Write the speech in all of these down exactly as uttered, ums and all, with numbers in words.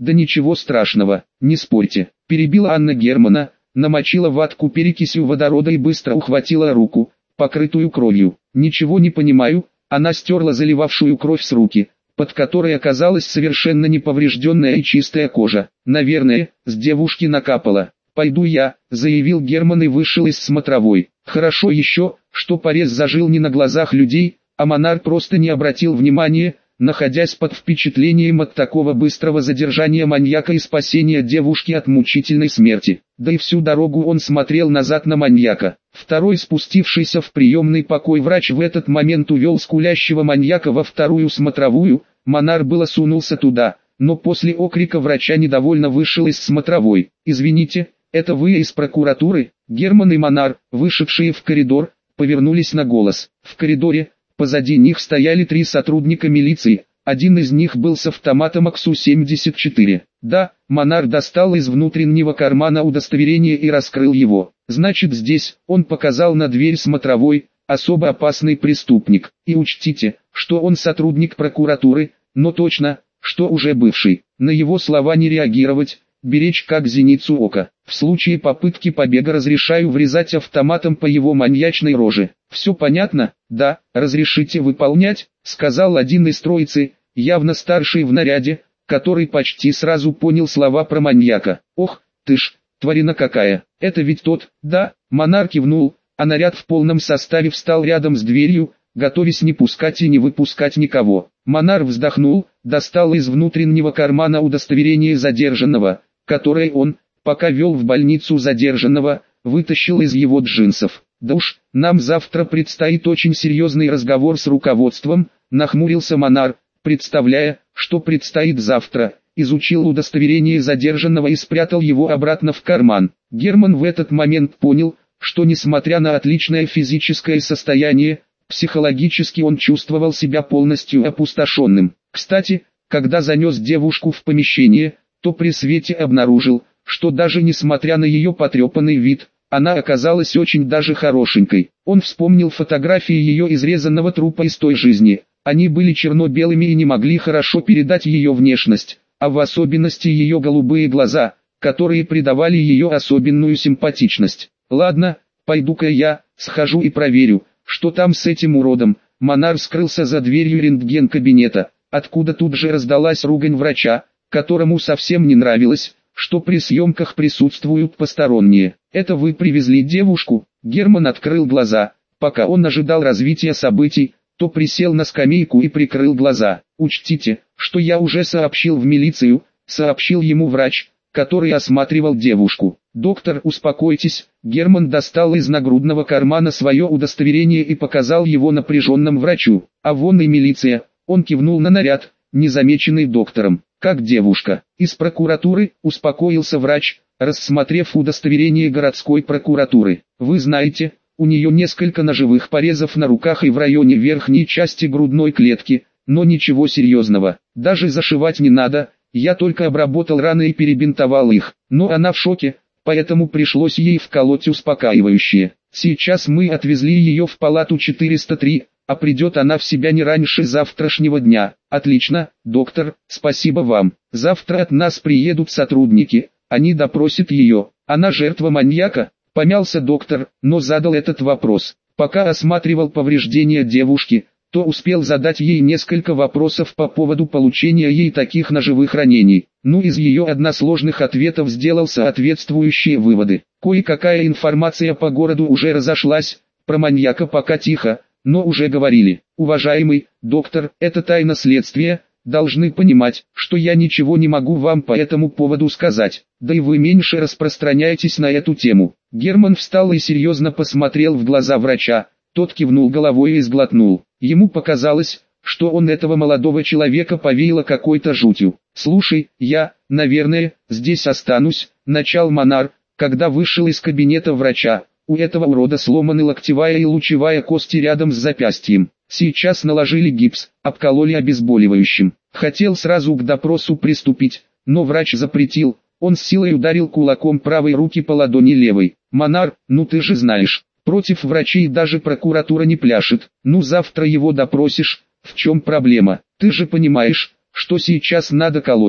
Да ничего страшного, не спорьте, перебила Анна Германа, намочила ватку перекисью водорода и быстро ухватила руку, покрытую кровью. Ничего не понимаю, она стерла заливавшую кровь с руки, под которой оказалась совершенно неповрежденная и чистая кожа. Наверное, с девушки накапало. «Пойду я», — заявил Герман и вышел из смотровой. Хорошо еще, что порез зажил не на глазах людей, а Монар просто не обратил внимания, находясь под впечатлением от такого быстрого задержания маньяка и спасения девушки от мучительной смерти. Да и всю дорогу он смотрел назад на маньяка. Второй спустившийся в приемный покой врач в этот момент увел скулящего маньяка во вторую смотровую. Монар было сунулся туда, но после окрика врача недовольно вышел из смотровой. «Извините, это вы из прокуратуры?» Герман и Монар, вышедшие в коридор, повернулись на голос. В коридоре, позади них стояли три сотрудника милиции, один из них был с автоматом ак су семьдесят четыре. Да, Монар достал из внутреннего кармана удостоверение и раскрыл его. Значит, здесь, он показал на дверь смотровой, особо опасный преступник. И учтите, что он сотрудник прокуратуры, но точно, что уже бывший. На его слова не реагировать, беречь как зеницу ока. В случае попытки побега разрешаю врезать автоматом по его маньячной роже. Все понятно? Да, разрешите выполнять, сказал один из троицы, явно старший в наряде, который почти сразу понял слова про маньяка. Ох, ты ж, тварина какая, это ведь тот, да, Монар кивнул, а наряд в полном составе встал рядом с дверью, готовясь не пускать и не выпускать никого. Монар вздохнул, достал из внутреннего кармана удостоверение задержанного, которое он, пока вел в больницу задержанного, вытащил из его джинсов. Да уж, нам завтра предстоит очень серьезный разговор с руководством, нахмурился Монар, представляя, что предстоит завтра, изучил удостоверение задержанного и спрятал его обратно в карман. Герман в этот момент понял, что несмотря на отличное физическое состояние, психологически он чувствовал себя полностью опустошенным. Кстати, когда занес девушку в помещение, то при свете обнаружил, что даже несмотря на ее потрепанный вид, она оказалась очень даже хорошенькой. Он вспомнил фотографии ее изрезанного трупа из той жизни. Они были черно-белыми и не могли хорошо передать ее внешность, а в особенности ее голубые глаза, которые придавали ее особенную симпатичность. Ладно, пойду-ка я, схожу и проверю, что там с этим уродом. Монар скрылся за дверью рентген-кабинета, откуда тут же раздалась ругань врача, которому совсем не нравилось, что при съемках присутствуют посторонние. «Это вы привезли девушку?» Герман открыл глаза. Пока он ожидал развития событий, то присел на скамейку и прикрыл глаза. «Учтите, что я уже сообщил в милицию», сообщил ему врач, который осматривал девушку. «Доктор, успокойтесь». Герман достал из нагрудного кармана свое удостоверение и показал его напряженному врачу. «А вон и милиция», он кивнул на наряд, незамеченный доктором. «Как девушка?» «Из прокуратуры», успокоился врач, рассмотрев удостоверение городской прокуратуры. «Вы знаете, у нее несколько ножевых порезов на руках и в районе верхней части грудной клетки, но ничего серьезного. Даже зашивать не надо, я только обработал раны и перебинтовал их. Но она в шоке, поэтому пришлось ей вколоть успокаивающее. Сейчас мы отвезли ее в палату четыреста три, а придет она в себя не раньше завтрашнего дня». «Отлично, доктор, спасибо вам. Завтра от нас приедут сотрудники, они допросят ее. Она жертва маньяка?» Помялся доктор, но задал этот вопрос. Пока осматривал повреждения девушки, то успел задать ей несколько вопросов по поводу получения ей таких ножевых ранений. Ну, из ее односложных ответов сделал соответствующие выводы. Кое-какая информация по городу уже разошлась, про маньяка пока тихо, но уже говорили. «Уважаемый доктор, это тайна следствия, должны понимать, что я ничего не могу вам по этому поводу сказать, да и вы меньше распространяетесь на эту тему». Герман встал и серьезно посмотрел в глаза врача, тот кивнул головой и сглотнул. Ему показалось, что он этого молодого человека повеяло какой-то жутью. «Слушай, я, наверное, здесь останусь», — начал Монар, когда вышел из кабинета врача. «У этого урода сломаны локтевая и лучевая кости рядом с запястьем. Сейчас наложили гипс, обкололи обезболивающим. Хотел сразу к допросу приступить, но врач запретил». Он с силой ударил кулаком правой руки по ладони левой. «Монар, ну ты же знаешь, против врачей даже прокуратура не пляшет. Ну завтра его допросишь, в чем проблема? Ты же понимаешь, что сейчас надо колоть,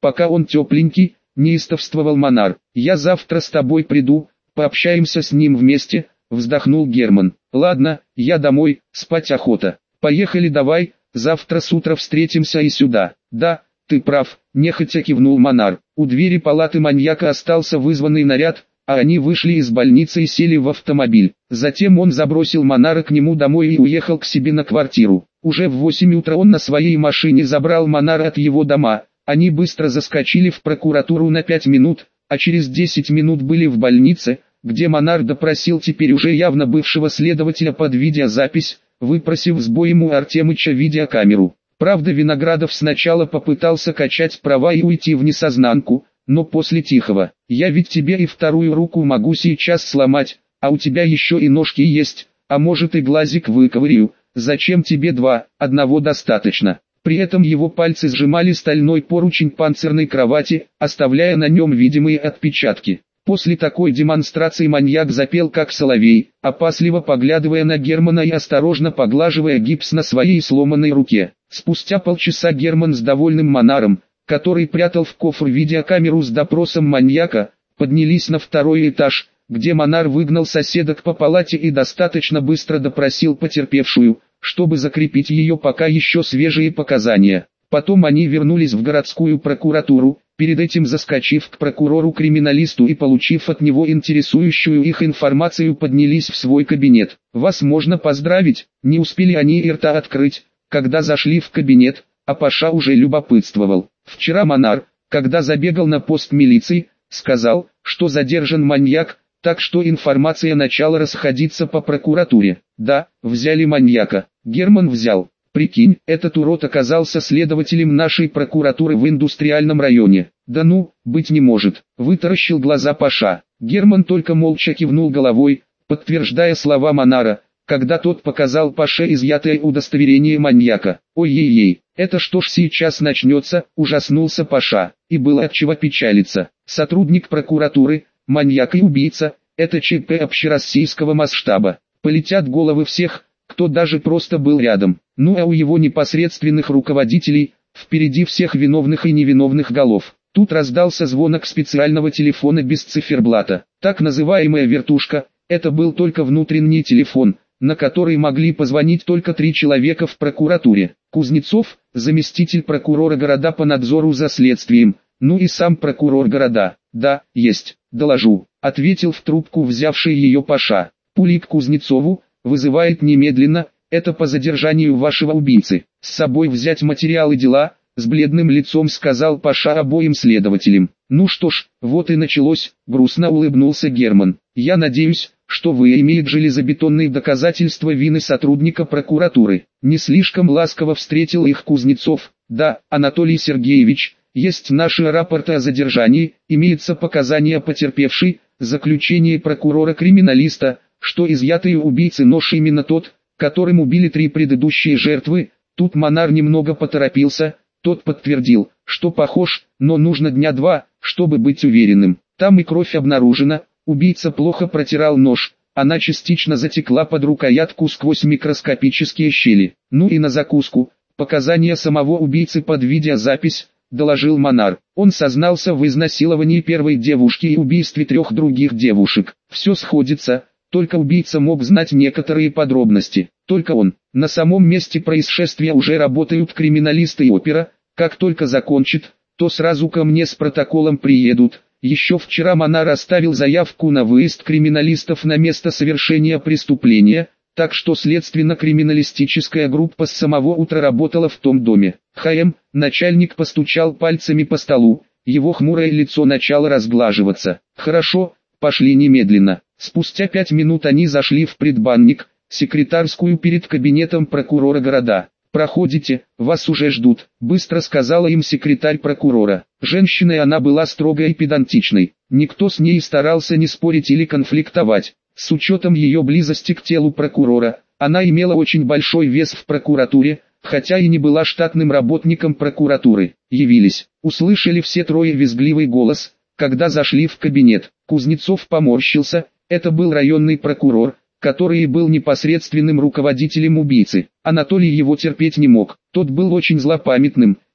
пока он тепленький, неистовствовал Монар. Я завтра с тобой приду, пообщаемся с ним вместе, вздохнул Герман. Ладно, я домой, спать охота. Поехали давай, завтра с утра встретимся и сюда. Да, ты прав, нехотя кивнул Монар. У двери палаты маньяка остался вызванный наряд, а они вышли из больницы и сели в автомобиль. Затем он забросил Монара к нему домой и уехал к себе на квартиру. Уже в восемь утра он на своей машине забрал Монара от его дома. Они быстро заскочили в прокуратуру на пять минут, а через десять минут были в больнице, где Монар допросил теперь уже явно бывшего следователя под видеозапись, выпросив с боем у Артемыча видеокамеру. Правда, Виноградов сначала попытался качать права и уйти в несознанку, но после тихого: «Я ведь тебе и вторую руку могу сейчас сломать, а у тебя еще и ножки есть, а может и глазик выковырю, зачем тебе два, одного достаточно». При этом его пальцы сжимали стальной поручень панцирной кровати, оставляя на нем видимые отпечатки. После такой демонстрации маньяк запел как соловей, опасливо поглядывая на Германа и осторожно поглаживая гипс на своей сломанной руке. Спустя полчаса Герман с довольным Монаром, который прятал в кофр видеокамеру с допросом маньяка, поднялись на второй этаж, где Монар выгнал соседок по палате и достаточно быстро допросил потерпевшую, чтобы закрепить ее пока еще свежие показания. Потом они вернулись в городскую прокуратуру, перед этим заскочив к прокурору-криминалисту и получив от него интересующую их информацию, поднялись в свой кабинет. «Вас можно поздравить», не успели они и рта открыть, когда зашли в кабинет, а Паша уже любопытствовал. Вчера Монар, когда забегал на пост милиции, сказал, что задержан маньяк, так что информация начала расходиться по прокуратуре. Да, взяли маньяка. Герман взял. Прикинь, этот урод оказался следователем нашей прокуратуры в индустриальном районе. Да ну, быть не может. Вытаращил глаза Паша. Герман только молча кивнул головой, подтверждая слова Монара, когда тот показал Паше изъятое удостоверение маньяка. Ой-ей-ей, это что ж сейчас начнется, ужаснулся Паша, и было от чего печалиться. Сотрудник прокуратуры, маньяк и убийца, это ЧП общероссийского масштаба. Полетят головы всех, кто даже просто был рядом. Ну а у его непосредственных руководителей, впереди всех виновных и невиновных голов. Тут раздался звонок специального телефона без циферблата. Так называемая вертушка, это был только внутренний телефон, на который могли позвонить только три человека в прокуратуре. Кузнецов, заместитель прокурора города по надзору за следствием, ну и сам прокурор города. «Да, есть, доложу», — ответил в трубку взявший ее Паша. «Пули к Кузнецову, вызывает немедленно, это по задержанию вашего убийцы. С собой взять материалы дела», — с бледным лицом сказал Паша обоим следователям. «Ну что ж, вот и началось», — грустно улыбнулся Герман. «Я надеюсь, что вы имеете железобетонные доказательства вины сотрудника прокуратуры». Не слишком ласково встретил их Кузнецов. «Да, Анатолий Сергеевич, есть наши рапорты о задержании, имеются показания потерпевшей, заключение прокурора-криминалиста, что изъятый у убийцы нож именно тот, которым убили три предыдущие жертвы». Тут Монар немного поторопился, тот подтвердил, что похож, но нужно дня два, чтобы быть уверенным. Там и кровь обнаружена, убийца плохо протирал нож, она частично затекла под рукоятку сквозь микроскопические щели. Ну и на закуску, показания самого убийцы под видеозапись, доложил Монар. Он сознался в изнасиловании первой девушки и убийстве трех других девушек. Все сходится, только убийца мог знать некоторые подробности. Только он. На самом месте происшествия уже работают криминалисты и опера. Как только закончит, то сразу ко мне с протоколом приедут. Еще вчера Монар оставил заявку на выезд криминалистов на место совершения преступления, так что следственно-криминалистическая группа с самого утра работала в том доме. ХМ, начальник постучал пальцами по столу, его хмурое лицо начало разглаживаться. «Хорошо, пошли немедленно». Спустя пять минут они зашли в предбанник, секретарскую перед кабинетом прокурора города. «Проходите, вас уже ждут», — быстро сказала им секретарь прокурора. Женщиной она была строгой и педантичной. Никто с ней старался не спорить или конфликтовать. С учетом ее близости к телу прокурора, она имела очень большой вес в прокуратуре, хотя и не была штатным работником прокуратуры. Явились, услышали все трое визгливый голос, когда зашли в кабинет. Кузнецов поморщился, это был районный прокурор, который был непосредственным руководителем убийцы. Анатолий его терпеть не мог, тот был очень злопамятным,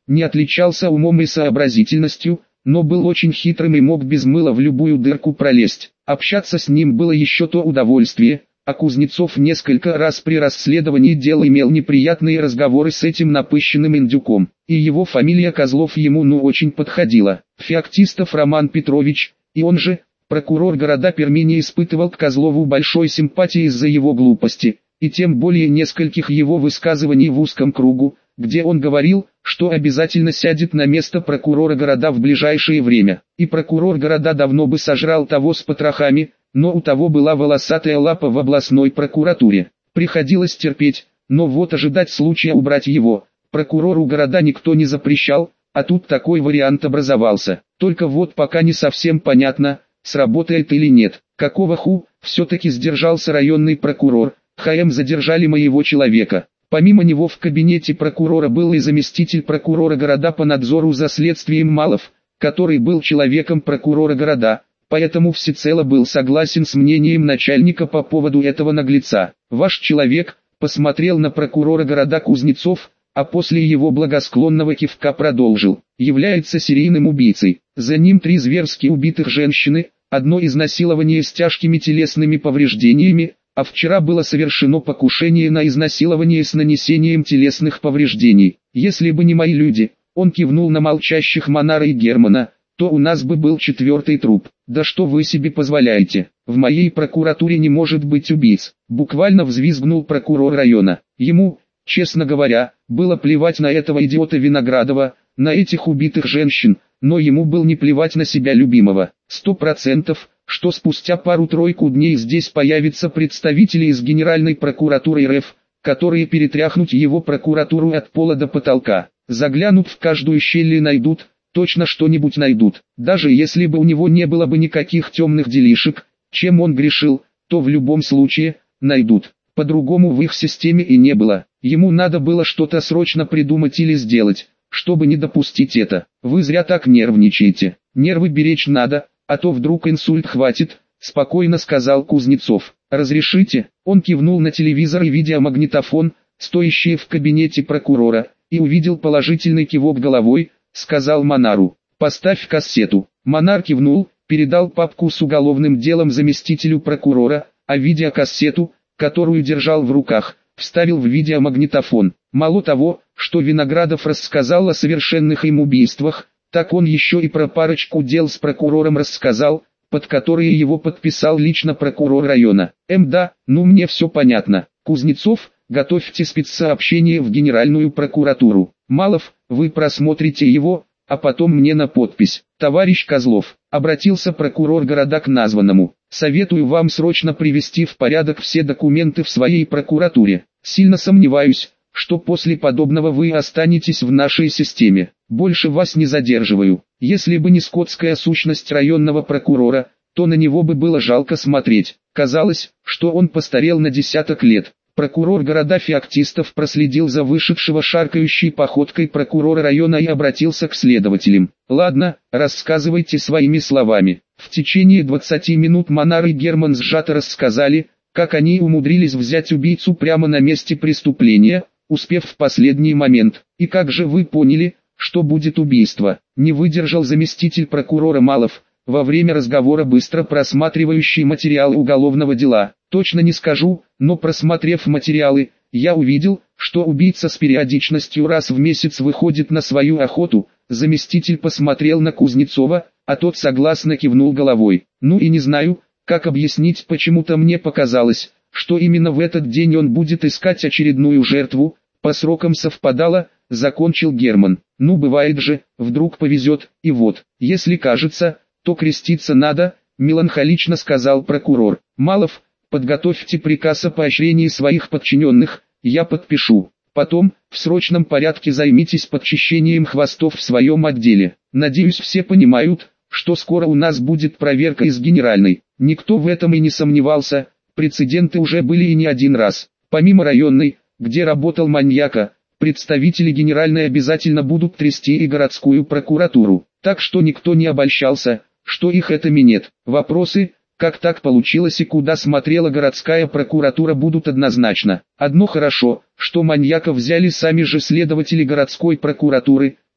не отличался умом и сообразительностью, но был очень хитрым и мог без мыла в любую дырку пролезть. Общаться с ним было еще то удовольствие, а Кузнецов несколько раз при расследовании дела имел неприятные разговоры с этим напыщенным индюком, и его фамилия Козлов ему ну очень подходила. Феоктистов Роман Петрович, и он же, прокурор города Перми, не испытывал к Козлову большой симпатии из-за его глупости, и тем более нескольких его высказываний в узком кругу, где он говорил, что обязательно сядет на место прокурора города в ближайшее время. И прокурор города давно бы сожрал того с потрохами, но у того была волосатая лапа в областной прокуратуре. Приходилось терпеть, но вот ожидать случая убрать его прокурору города никто не запрещал, а тут такой вариант образовался. Только вот пока не совсем понятно, сработает или нет. Какого ху, все-таки сдержался районный прокурор, ХМ задержали моего человека. Помимо него в кабинете прокурора был и заместитель прокурора города по надзору за следствием Малов, который был человеком прокурора города, поэтому всецело был согласен с мнением начальника по поводу этого наглеца. Ваш человек посмотрел на прокурора города Кузнецов, а после его благосклонного кивка продолжил: является серийным убийцей. За ним три зверски убитых женщины, одно изнасилование с тяжкими телесными повреждениями, а вчера было совершено покушение на изнасилование с нанесением телесных повреждений. Если бы не мои люди, он кивнул на молчащих Монара и Германа, то у нас бы был четвертый труп. Да что вы себе позволяете? В моей прокуратуре не может быть убийц. Буквально взвизгнул прокурор района. Ему, честно говоря, было плевать на этого идиота Виноградова, на этих убитых женщин, но ему было не плевать на себя любимого. Сто процентов, что спустя пару-тройку дней здесь появятся представители из Генеральной прокуратуры РФ, которые перетряхнут его прокуратуру от пола до потолка. Заглянут в каждую щель и найдут, точно что-нибудь найдут. Даже если бы у него не было бы никаких темных делишек, чем он грешил, то в любом случае, найдут. По-другому в их системе и не было. Ему надо было что-то срочно придумать или сделать, чтобы не допустить это. Вы зря так нервничаете. Нервы беречь надо, а то вдруг инсульт хватит, спокойно сказал Кузнецов. Разрешите? Он кивнул на телевизор и видеомагнитофон, стоящие в кабинете прокурора, и увидел положительный кивок головой, сказал Монару: поставь кассету. Монар кивнул, передал папку с уголовным делом заместителю прокурора, а видеокассету, которую держал в руках, вставил в видеомагнитофон. Мало того, что Виноградов рассказал о совершенных им убийствах, так он еще и про парочку дел с прокурором рассказал, под которые его подписал лично прокурор района. Эм да, ну мне все понятно. Кузнецов, готовьте спецсообщение в Генеральную прокуратуру. Малов, вы просмотрите его, а потом мне на подпись. Товарищ Козлов, обратился прокурор города к названному. Советую вам срочно привести в порядок все документы в своей прокуратуре. Сильно сомневаюсь, что после подобного вы останетесь в нашей системе. Больше вас не задерживаю. Если бы не скотская сущность районного прокурора, то на него бы было жалко смотреть. Казалось, что он постарел на десяток лет. Прокурор города Феоктистов проследил за вышедшего шаркающей походкой прокурора района и обратился к следователям. Ладно, рассказывайте своими словами. В течение двадцати минут Монар и Герман сжато рассказали, как они умудрились взять убийцу прямо на месте преступления, успев в последний момент. И как же вы поняли, что будет убийство? Не выдержал заместитель прокурора Малов, во время разговора быстро просматривающий материалы уголовного дела. Точно не скажу, но просмотрев материалы, я увидел, что убийца с периодичностью раз в месяц выходит на свою охоту. Заместитель посмотрел на Кузнецова, а тот согласно кивнул головой. Ну и не знаю, как объяснить, почему-то мне показалось, что именно в этот день он будет искать очередную жертву. По срокам совпадало, закончил Герман. Ну бывает же, вдруг повезет, и вот, если кажется, то креститься надо, меланхолично сказал прокурор. Малов, подготовьте приказ о поощрении своих подчиненных, я подпишу. Потом, в срочном порядке займитесь подчищением хвостов в своем отделе. Надеюсь, все понимают, что скоро у нас будет проверка из Генеральной. Никто в этом и не сомневался, прецеденты уже были и не один раз. Помимо районной, где работал маньяка, представители Генеральной обязательно будут трясти и городскую прокуратуру. Так что никто не обольщался, что их это минет. Вопросы, как так получилось и куда смотрела городская прокуратура, будут однозначно. Одно хорошо, что маньяка взяли сами же следователи городской прокуратуры,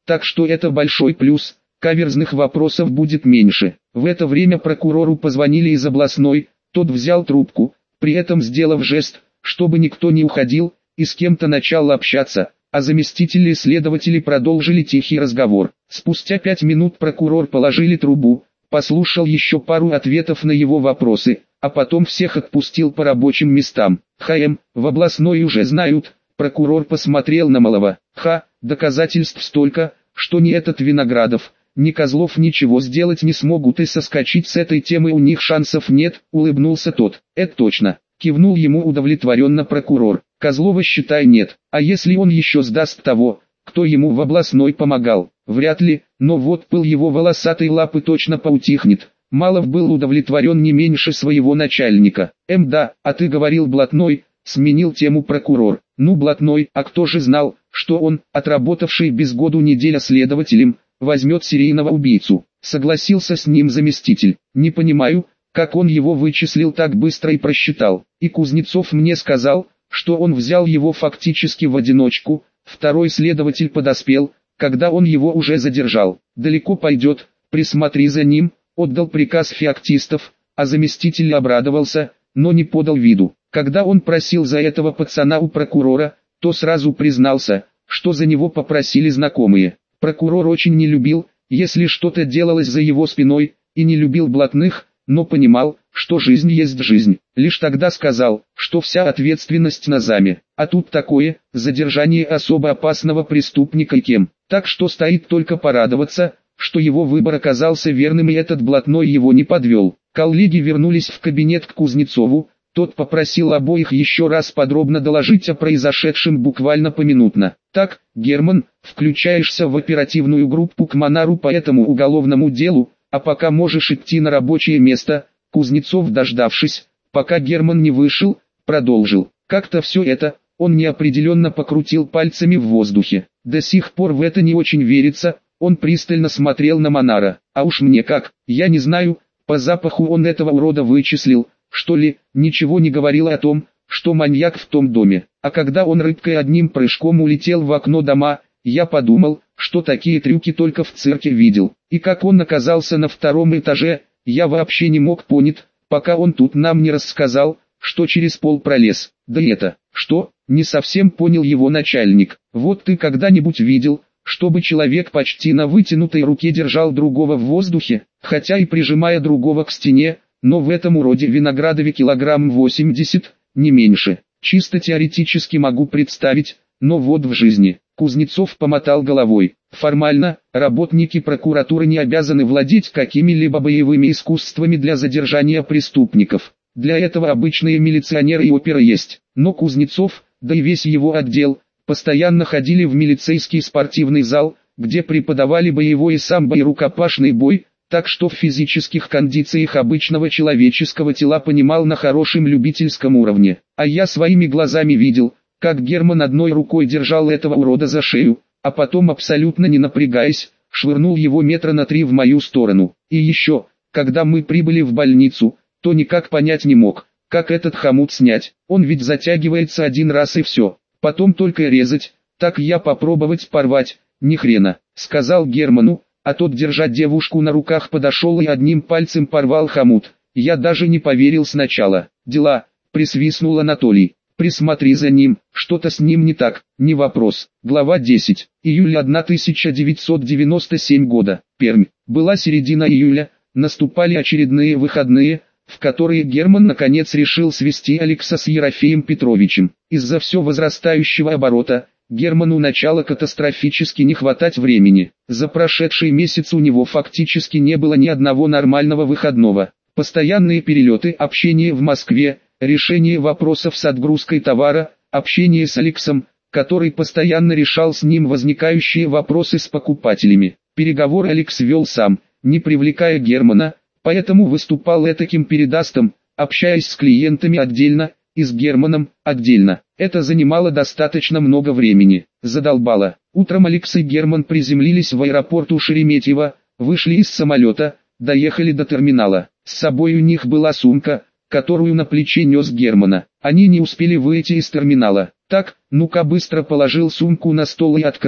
так что это большой плюс, каверзных вопросов будет меньше. В это время прокурору позвонили из областной, тот взял трубку, при этом сделав жест, чтобы никто не уходил, и с кем-то начал общаться, а заместители следователей продолжили тихий разговор. Спустя пять минут прокурор положили трубу, послушал еще пару ответов на его вопросы, а потом всех отпустил по рабочим местам. ХМ, в областной уже знают, прокурор посмотрел на Малого. Ха, доказательств столько, что ни этот Виноградов, ни Козлов ничего сделать не смогут и соскочить с этой темы у них шансов нет, улыбнулся тот. Это точно, кивнул ему удовлетворенно прокурор. Козлова считай нет, а если он еще сдаст того, кто ему в областной помогал? Вряд ли, но вот пыл его волосатой лапы точно поутихнет. Малов был удовлетворен не меньше своего начальника. Эм да, а ты говорил блатной, сменил тему прокурор. Ну блатной, а кто же знал, что он, отработавший без году неделя следователем, возьмет серийного убийцу? Согласился с ним заместитель. Не понимаю, как он его вычислил так быстро и просчитал. И Кузнецов мне сказал, что он взял его фактически в одиночку. Второй следователь подоспел, когда он его уже задержал. Далеко пойдет, присмотри за ним, отдал приказ Феоктистов, а заместитель обрадовался, но не подал виду. Когда он просил за этого пацана у прокурора, то сразу признался, что за него попросили знакомые. Прокурор очень не любил, если что-то делалось за его спиной, и не любил блатных, но понимал, что жизнь есть жизнь. Лишь тогда сказал, что вся ответственность на заме. А тут такое, задержание особо опасного преступника и кем. Так что стоит только порадоваться, что его выбор оказался верным и этот блатной его не подвел. Коллеги вернулись в кабинет к Кузнецову, тот попросил обоих еще раз подробно доложить о произошедшем буквально поминутно. Так, Герман, включаешься в оперативную группу к Монару по этому уголовному делу, а пока можешь идти на рабочее место. Кузнецов, дождавшись, пока Герман не вышел, продолжил. Как-то все это, он неопределенно покрутил пальцами в воздухе. До сих пор в это не очень верится, он пристально смотрел на Монара. А уж мне как, я не знаю, по запаху он этого урода вычислил, что ли, ничего не говорил о том, что маньяк в том доме. А когда он рыбкой одним прыжком улетел в окно дома, я подумал, что такие трюки только в цирке видел. И как он оказался на втором этаже, я вообще не мог понять, пока он тут нам не рассказал, что через пол пролез. Да это, что, не совсем понял его начальник. Вот ты когда-нибудь видел, чтобы человек почти на вытянутой руке держал другого в воздухе, хотя и прижимая другого к стене, но в этом уроде Виноградове килограмм восемьдесят, не меньше. Чисто теоретически могу представить, но вот в жизни. Кузнецов помотал головой. Формально, работники прокуратуры не обязаны владеть какими-либо боевыми искусствами для задержания преступников. Для этого обычные милиционеры и оперы есть. Но Кузнецов, да и весь его отдел, постоянно ходили в милицейский спортивный зал, где преподавали боевой и самбо и рукопашный бой, так что в физических кондициях обычного человеческого тела понимал на хорошем любительском уровне. А я своими глазами видел, как Герман одной рукой держал этого урода за шею, а потом, абсолютно не напрягаясь, швырнул его метра на три в мою сторону. И еще, когда мы прибыли в больницу, то никак понять не мог, как этот хомут снять. Он ведь затягивается один раз и все, потом только резать. Так я попробовать порвать, ни хрена, сказал Герману, а тот, держа девушку на руках, подошел и одним пальцем порвал хомут. Я даже не поверил сначала. Дела, присвистнул Анатолий. Присмотри за ним, что-то с ним не так, не вопрос. Глава десять. Июля тысяча девятьсот девяносто седьмого года. Пермь. Была середина июля, наступали очередные выходные, в которые Герман наконец решил свести Алекса с Ерофеем Петровичем. Из-за все возрастающего оборота, Герману начало катастрофически не хватать времени. За прошедший месяц у него фактически не было ни одного нормального выходного. Постоянные перелеты, общение в Москве, решение вопросов с отгрузкой товара, общение с Алексом, который постоянно решал с ним возникающие вопросы с покупателями. Переговоры Алекс вел сам, не привлекая Германа, поэтому выступал этаким передастом, общаясь с клиентами отдельно, и с Германом отдельно. Это занимало достаточно много времени. Задолбало. Утром Алекс и Герман приземлились в аэропорту Шереметьево, вышли из самолета, доехали до терминала. С собой у них была сумка, которую на плече нес Германа. Они не успели выйти из терминала. Так, ну-ка быстро положил сумку на стол и открыл.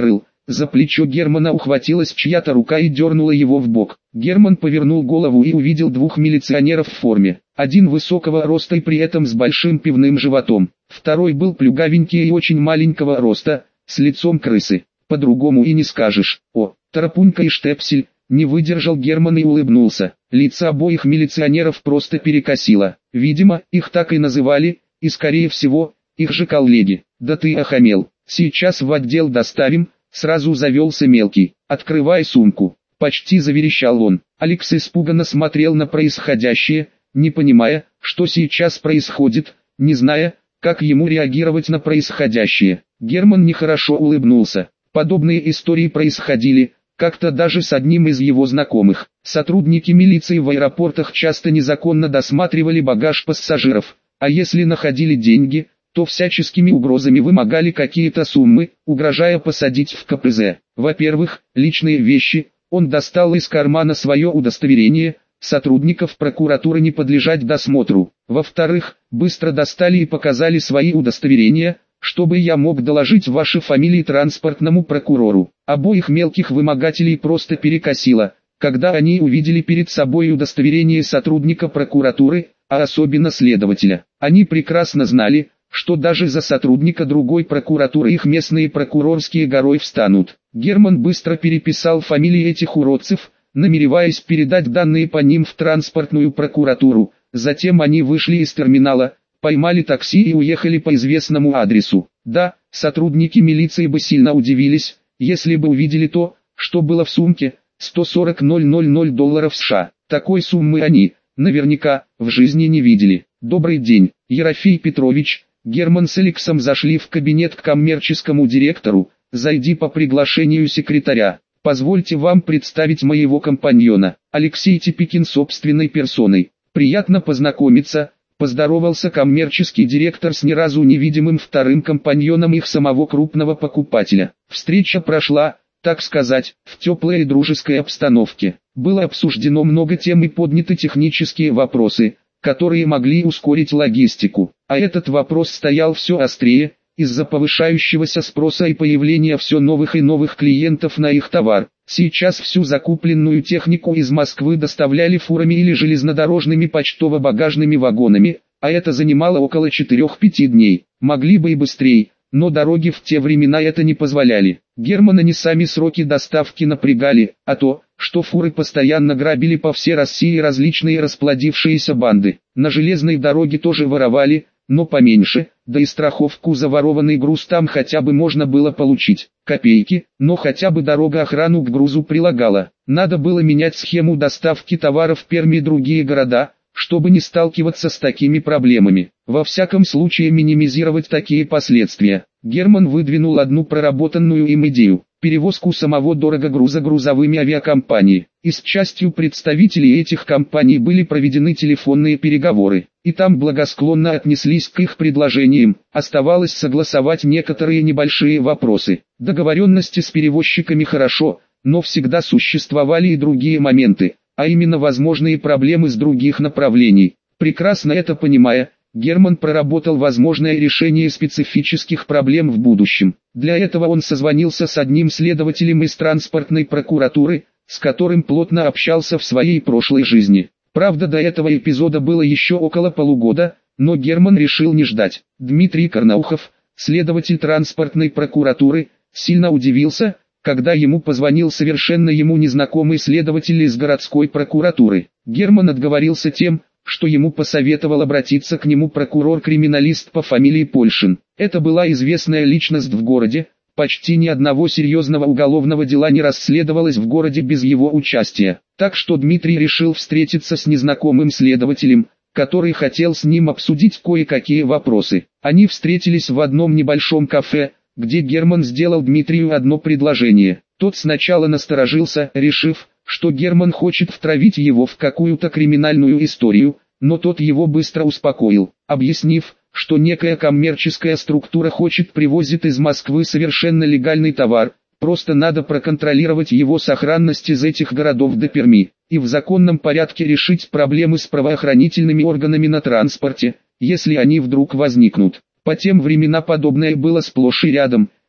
За плечо Германа ухватилась чья-то рука и дернула его в бок. Герман повернул голову и увидел двух милиционеров в форме. Один высокого роста и при этом с большим пивным животом. Второй был плюгавенький и очень маленького роста, с лицом крысы. По-другому и не скажешь. О, Тарапунька и Штепсель. Не выдержал Герман и улыбнулся. Лица обоих милиционеров просто перекосило. Видимо, их так и называли, и скорее всего, их же коллеги. Да ты охамел. Сейчас в отдел доставим. Сразу завелся мелкий. «Открывай сумку!» Почти заверещал он. Алекс испуганно смотрел на происходящее, не понимая, что сейчас происходит, не зная, как ему реагировать на происходящее. Герман нехорошо улыбнулся. Подобные истории происходили, как-то даже с одним из его знакомых. Сотрудники милиции в аэропортах часто незаконно досматривали багаж пассажиров, а если находили деньги, то всяческими угрозами вымогали какие-то суммы, угрожая посадить в ка пэ зэ. Во-первых, личные вещи, он достал из кармана свое удостоверение, сотрудников прокуратуры не подлежать досмотру. Во-вторых, быстро достали и показали свои удостоверения, чтобы я мог доложить ваши фамилии транспортному прокурору. Обоих мелких вымогателей просто перекосило, когда они увидели перед собой удостоверение сотрудника прокуратуры, а особенно следователя. Они прекрасно знали, что даже за сотрудника другой прокуратуры их местные прокурорские горой встанут. Герман быстро переписал фамилии этих уродцев, намереваясь передать данные по ним в транспортную прокуратуру. Затем они вышли из терминала, поймали такси и уехали по известному адресу. Да, сотрудники милиции бы сильно удивились, если бы увидели то, что было в сумке, сто сорок тысяч долларов США. Такой суммы они, наверняка, в жизни не видели. «Добрый день, Ерофей Петрович». Герман с Алексом зашли в кабинет к коммерческому директору. «Зайди по приглашению секретаря. Позвольте вам представить моего компаньона, Алексей Типикин собственной персоной. Приятно познакомиться», — поздоровался коммерческий директор с ни разу невидимым вторым компаньоном их самого крупного покупателя. Встреча прошла, так сказать, в теплой и дружеской обстановке. Было обсуждено много тем и подняты технические вопросы, которые могли ускорить логистику. А этот вопрос стоял все острее, из-за повышающегося спроса и появления все новых и новых клиентов на их товар. Сейчас всю закупленную технику из Москвы доставляли фурами или железнодорожными почтово-багажными вагонами, а это занимало около четырёх-пяти дней. Могли бы и быстрее, но дороги в те времена это не позволяли. Германа не сами сроки доставки напрягали, а то, что фуры постоянно грабили по всей России различные расплодившиеся банды. На железной дороге тоже воровали, но поменьше, да и страховку за ворованный груз там хотя бы можно было получить. Копейки, но хотя бы дорога охрану к грузу прилагала. Надо было менять схему доставки товаров в Перми и другие города, чтобы не сталкиваться с такими проблемами. Во всяком случае минимизировать такие последствия. Герман выдвинул одну проработанную им идею – перевозку самого дорого груза грузовыми авиакомпаниями. И с частью представителей этих компаний были проведены телефонные переговоры, и там благосклонно отнеслись к их предложениям. Оставалось согласовать некоторые небольшие вопросы. Договоренности с перевозчиками хорошо, но всегда существовали и другие моменты, а именно возможные проблемы с других направлений. Прекрасно это понимая, Герман проработал возможное решение специфических проблем в будущем. Для этого он созвонился с одним следователем из транспортной прокуратуры, с которым плотно общался в своей прошлой жизни. Правда, до этого эпизода было еще около полугода, но Герман решил не ждать. Дмитрий Карнаухов, следователь транспортной прокуратуры, сильно удивился, когда ему позвонил совершенно ему незнакомый следователь из городской прокуратуры. Герман отговорился тем, что ему посоветовал обратиться к нему прокурор-криминалист по фамилии Польшин. Это была известная личность в городе, почти ни одного серьезного уголовного дела не расследовалось в городе без его участия. Так что Дмитрий решил встретиться с незнакомым следователем, который хотел с ним обсудить кое-какие вопросы. Они встретились в одном небольшом кафе, где Герман сделал Дмитрию одно предложение. Тот сначала насторожился, решив, что Герман хочет втравить его в какую-то криминальную историю, но тот его быстро успокоил, объяснив, что некая коммерческая структура хочет привозить из Москвы совершенно легальный товар, просто надо проконтролировать его сохранность из этих городов до Перми, и в законном порядке решить проблемы с правоохранительными органами на транспорте, если они вдруг возникнут. По тем времена подобное было сплошь и рядом.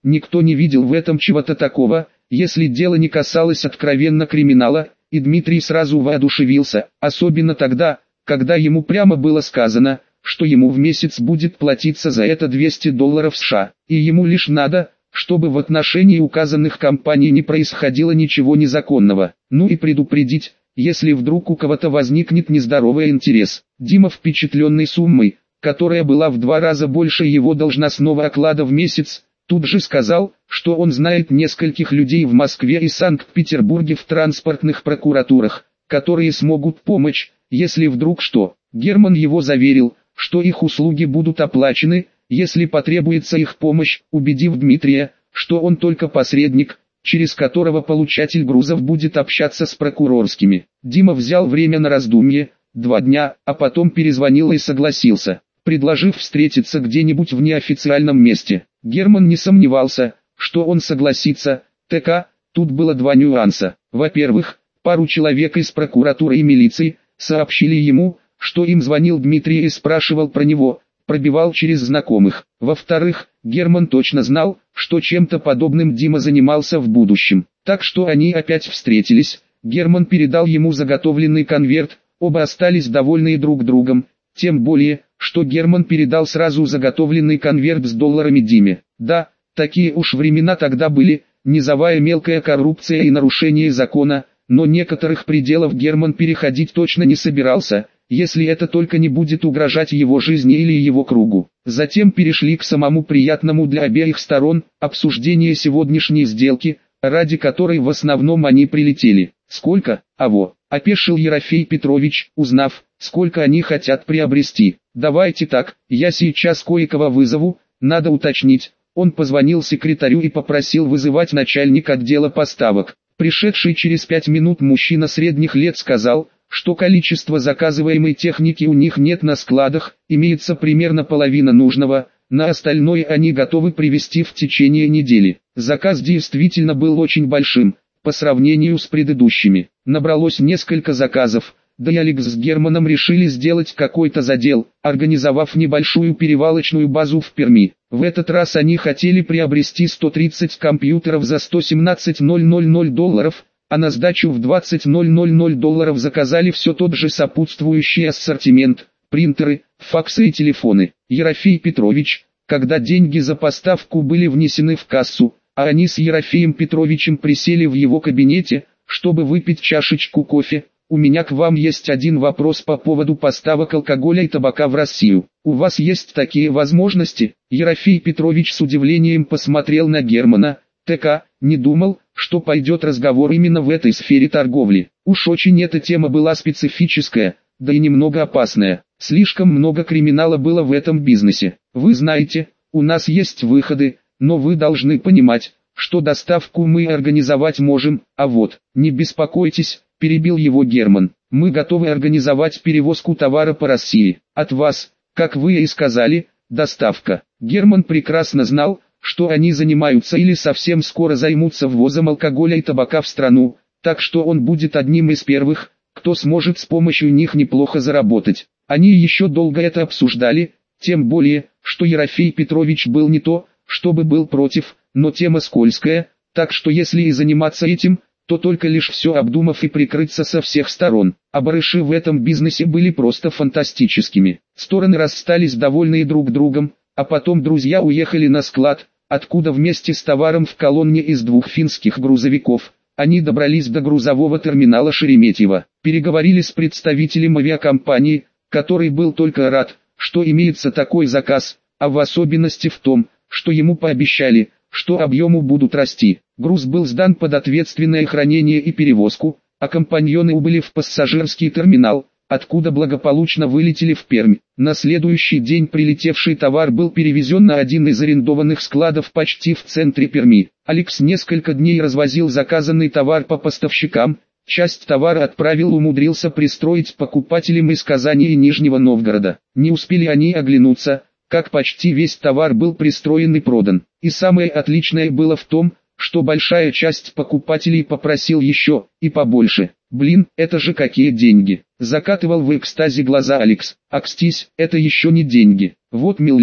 никто не видел в этом чего-то такого, если дело не касалось откровенно криминала, и Дмитрий сразу воодушевился, особенно тогда, когда ему прямо было сказано, что ему в месяц будет платиться за это двести долларов США, и ему лишь надо, чтобы в отношении указанных компаний не происходило ничего незаконного, ну и предупредить, если вдруг у кого-то возникнет нездоровый интерес. Дима, впечатленный суммой, которая была в два раза больше его должностного оклада в месяц, тут же сказал, что он знает нескольких людей в Москве и Санкт-Петербурге в транспортных прокуратурах, которые смогут помочь, если вдруг что. Герман его заверил, что их услуги будут оплачены, если потребуется их помощь, убедив Дмитрия, что он только посредник, через которого получатель грузов будет общаться с прокурорскими. Дима взял время на раздумье, два дня, а потом перезвонил и согласился, предложив встретиться где-нибудь в неофициальном месте. Герман не сомневался, что он согласится. ТК, тут было два нюанса. Во-первых, пару человек из прокуратуры и милиции сообщили ему, что им звонил Дмитрий и спрашивал про него, пробивал через знакомых. Во-вторых, Герман точно знал, что чем-то подобным Дима занимался в будущем. Так что они опять встретились, Герман передал ему заготовленный конверт, оба остались довольны друг другом, тем более, что Герман передал сразу заготовленный конверт с долларами Диме. Да, такие уж времена тогда были, низовая мелкая коррупция и нарушение закона, но некоторых пределов Герман переходить точно не собирался, если это только не будет угрожать его жизни или его кругу. Затем перешли к самому приятному для обеих сторон, обсуждению сегодняшней сделки, ради которой в основном они прилетели. Сколько, аво, опешил Ерофей Петрович, узнав, сколько они хотят приобрести. Давайте так, я сейчас кое-кого вызову, надо уточнить. Он позвонил секретарю и попросил вызывать начальника отдела поставок. Пришедший через пять минут мужчина средних лет сказал, что количество заказываемой техники у них нет на складах, имеется примерно половина нужного, на остальное они готовы привезти в течение недели. Заказ действительно был очень большим, по сравнению с предыдущими. Набралось несколько заказов, да и Алекс с Германом решили сделать какой-то задел, организовав небольшую перевалочную базу в Перми. В этот раз они хотели приобрести сто тридцать компьютеров за сто семнадцать тысяч долларов, а на сдачу в двадцать тысяч долларов заказали все тот же сопутствующий ассортимент, принтеры, факсы и телефоны. Ерофей Петрович, когда деньги за поставку были внесены в кассу, а они с Ерофеем Петровичем присели в его кабинете, чтобы выпить чашечку кофе, у меня к вам есть один вопрос по поводу поставок алкоголя и табака в Россию. У вас есть такие возможности? Ерофей Петрович с удивлением посмотрел на Германа. ТК, не думал, что пойдет разговор именно в этой сфере торговли. Уж очень эта тема была специфическая, да и немного опасная. Слишком много криминала было в этом бизнесе. Вы знаете, у нас есть выходы, но вы должны понимать, что доставку мы организовать можем, а вот, не беспокойтесь, перебил его Герман. Мы готовы организовать перевозку товара по России. От вас, как вы и сказали, доставка. Герман прекрасно знал, что они занимаются или совсем скоро займутся ввозом алкоголя и табака в страну, так что он будет одним из первых, кто сможет с помощью них неплохо заработать. Они еще долго это обсуждали, тем более, что Ерофей Петрович был не то, чтобы был против, но тема скользкая, так что если и заниматься этим, то только лишь все обдумав и прикрыться со всех сторон. А барыши в этом бизнесе были просто фантастическими. Стороны расстались довольные друг другом, а потом друзья уехали на склад, откуда вместе с товаром в колонне из двух финских грузовиков, они добрались до грузового терминала Шереметьево, переговорили с представителем авиакомпании, который был только рад, что имеется такой заказ, а в особенности в том, что ему пообещали, что объемы будут расти. Груз был сдан под ответственное хранение и перевозку, а компаньоны убыли в пассажирский терминал, откуда благополучно вылетели в Пермь. На следующий день прилетевший товар был перевезен на один из арендованных складов почти в центре Перми. Алекс несколько дней развозил заказанный товар по поставщикам, часть товара отправил, умудрился пристроить покупателям из Казани и Нижнего Новгорода. Не успели они оглянуться, как почти весь товар был пристроен и продан. И самое отличное было в том, что большая часть покупателей попросил еще, и побольше. Блин, это же какие деньги! Закатывал в экстазе глаза Алекс. Акстись, это еще не деньги. Вот миллион,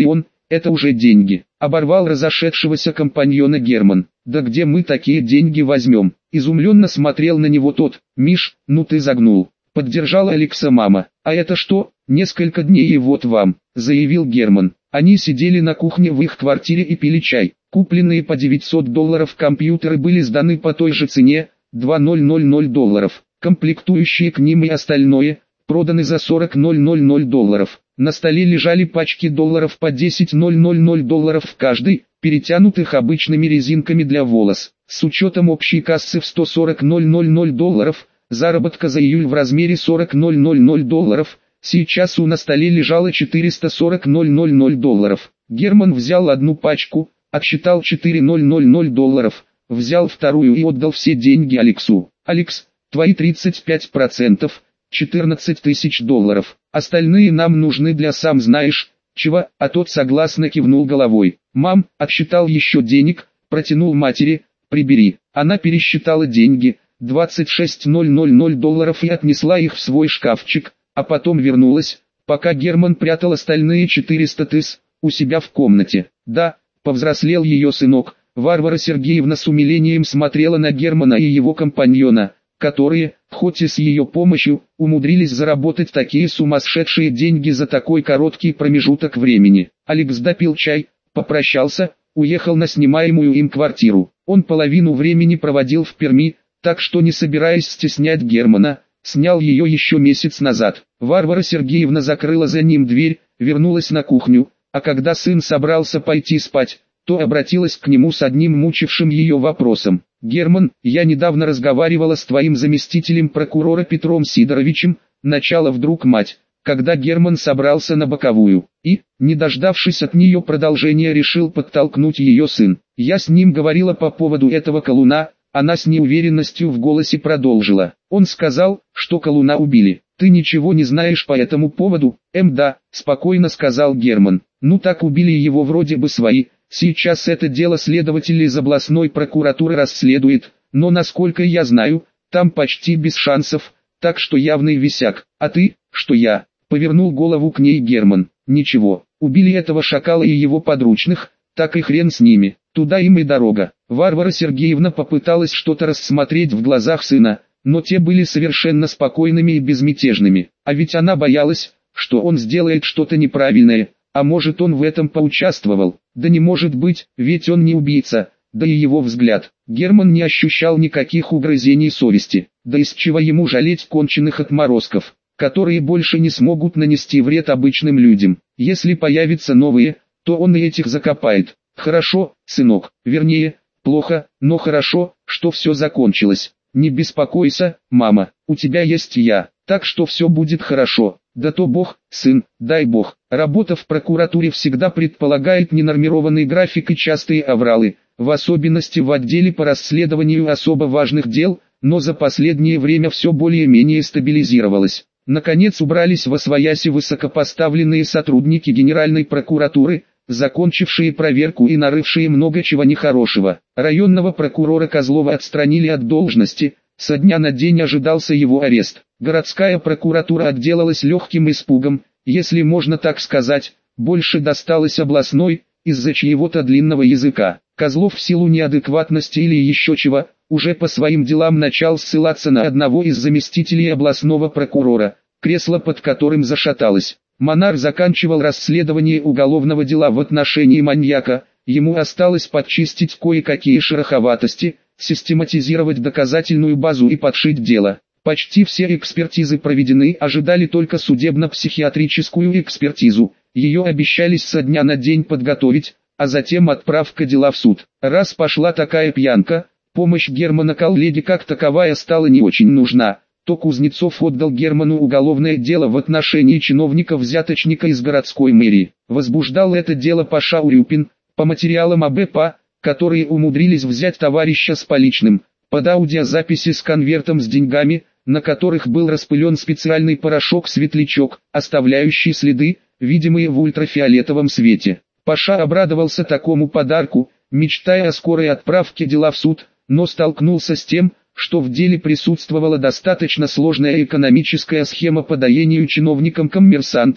это уже деньги. Оборвал разошедшегося компаньона Герман. Да где мы такие деньги возьмем? Изумленно смотрел на него тот. Миш, ну ты загнул. Поддержала Алекса мама. А это что? Несколько дней и вот вам, заявил Герман. Они сидели на кухне в их квартире и пили чай. Купленные по девятьсот долларов компьютеры были сданы по той же цене, две тысячи долларов. Комплектующие к ним и остальное, проданы за сорок тысяч долларов. На столе лежали пачки долларов по десять тысяч долларов в каждой, перетянутых обычными резинками для волос. С учетом общей кассы в сто сорок тысяч долларов, заработка за июль в размере сорок тысяч долларов, сейчас у на столе лежало четыреста сорок тысяч долларов. Герман взял одну пачку, отсчитал четыре тысячи долларов, взял вторую и отдал все деньги Алексу. «Алекс, твои тридцать пять процентов, четырнадцать тысяч долларов, остальные нам нужны для сам знаешь чего», а тот согласно кивнул головой. «Мам, отсчитал еще денег», протянул матери, «прибери». Она пересчитала деньги, двадцать шесть тысяч долларов и отнесла их в свой шкафчик, а потом вернулась, пока Герман прятал остальные четыреста тысяч у себя в комнате. Да, повзрослел ее сынок. Варвара Сергеевна с умилением смотрела на Германа и его компаньона, которые, хоть и с ее помощью, умудрились заработать такие сумасшедшие деньги за такой короткий промежуток времени. Алекс допил чай, попрощался, уехал на снимаемую им квартиру. Он половину времени проводил в Перми, так что не собираясь стеснять Германа, снял ее еще месяц назад. Варвара Сергеевна закрыла за ним дверь, вернулась на кухню, а когда сын собрался пойти спать, то обратилась к нему с одним мучившим ее вопросом. «Герман, я недавно разговаривала с твоим заместителем прокурора Петром Сидоровичем», начала вдруг мать, когда Герман собрался на боковую, и, не дождавшись от нее продолжения, решил подтолкнуть ее сын. «Я с ним говорила по поводу этого колуна», она с неуверенностью в голосе продолжила. «Он сказал, что колуна убили. Ты ничего не знаешь по этому поводу?» «Эм да», спокойно сказал Герман. «Ну так убили его вроде бы свои. Сейчас это дело следователь из областной прокуратуры расследует, но насколько я знаю, там почти без шансов, так что явный висяк. А ты, что я?» Повернул голову к ней Герман. «Ничего, убили этого шакала и его подручных, так и хрен с ними, туда им и дорога». Варвара Сергеевна попыталась что-то рассмотреть в глазах сына, но те были совершенно спокойными и безмятежными. А ведь она боялась, что он сделает что-то неправильное, а может он в этом поучаствовал. Да не может быть, ведь он не убийца, да и его взгляд. Герман не ощущал никаких угрызений совести, да из чего ему жалеть конченых отморозков, которые больше не смогут нанести вред обычным людям. Если появятся новые, то он и этих закопает. Хорошо, сынок, вернее, плохо, но хорошо, что все закончилось. Не беспокойся, мама, у тебя есть я, так что все будет хорошо. Да то бог, сын, дай бог. Работа в прокуратуре всегда предполагает ненормированный график и частые авралы, в особенности в отделе по расследованию особо важных дел, но за последнее время все более-менее стабилизировалось. Наконец убрались восвояси высокопоставленные сотрудники Генеральной прокуратуры, закончившие проверку и нарывшие много чего нехорошего. Районного прокурора Козлова отстранили от должности, со дня на день ожидался его арест. Городская прокуратура отделалась легким испугом, если можно так сказать, больше досталось областной, из-за чьего-то длинного языка. Козлов в силу неадекватности или еще чего, уже по своим делам начал ссылаться на одного из заместителей областного прокурора, кресло под которым зашаталось. Монар заканчивал расследование уголовного дела в отношении маньяка, ему осталось подчистить кое-какие шероховатости, систематизировать доказательную базу и подшить дело. Почти все экспертизы проведены, ожидали только судебно-психиатрическую экспертизу, ее обещались со дня на день подготовить, а затем отправка дела в суд. Раз пошла такая пьянка, помощь Германа коллеге как таковая стала не очень нужна, то Кузнецов отдал Герману уголовное дело в отношении чиновника-взяточника из городской мэрии. Возбуждал это дело Паша Урюпин, по материалам АБЭПа, которые умудрились взять товарища с поличным, под аудиозаписи с конвертом с деньгами, на которых был распылен специальный порошок-светлячок, оставляющий следы, видимые в ультрафиолетовом свете. Паша обрадовался такому подарку, мечтая о скорой отправке дела в суд, но столкнулся с тем, что в деле присутствовала достаточно сложная экономическая схема по даянию чиновникам коммерсантов,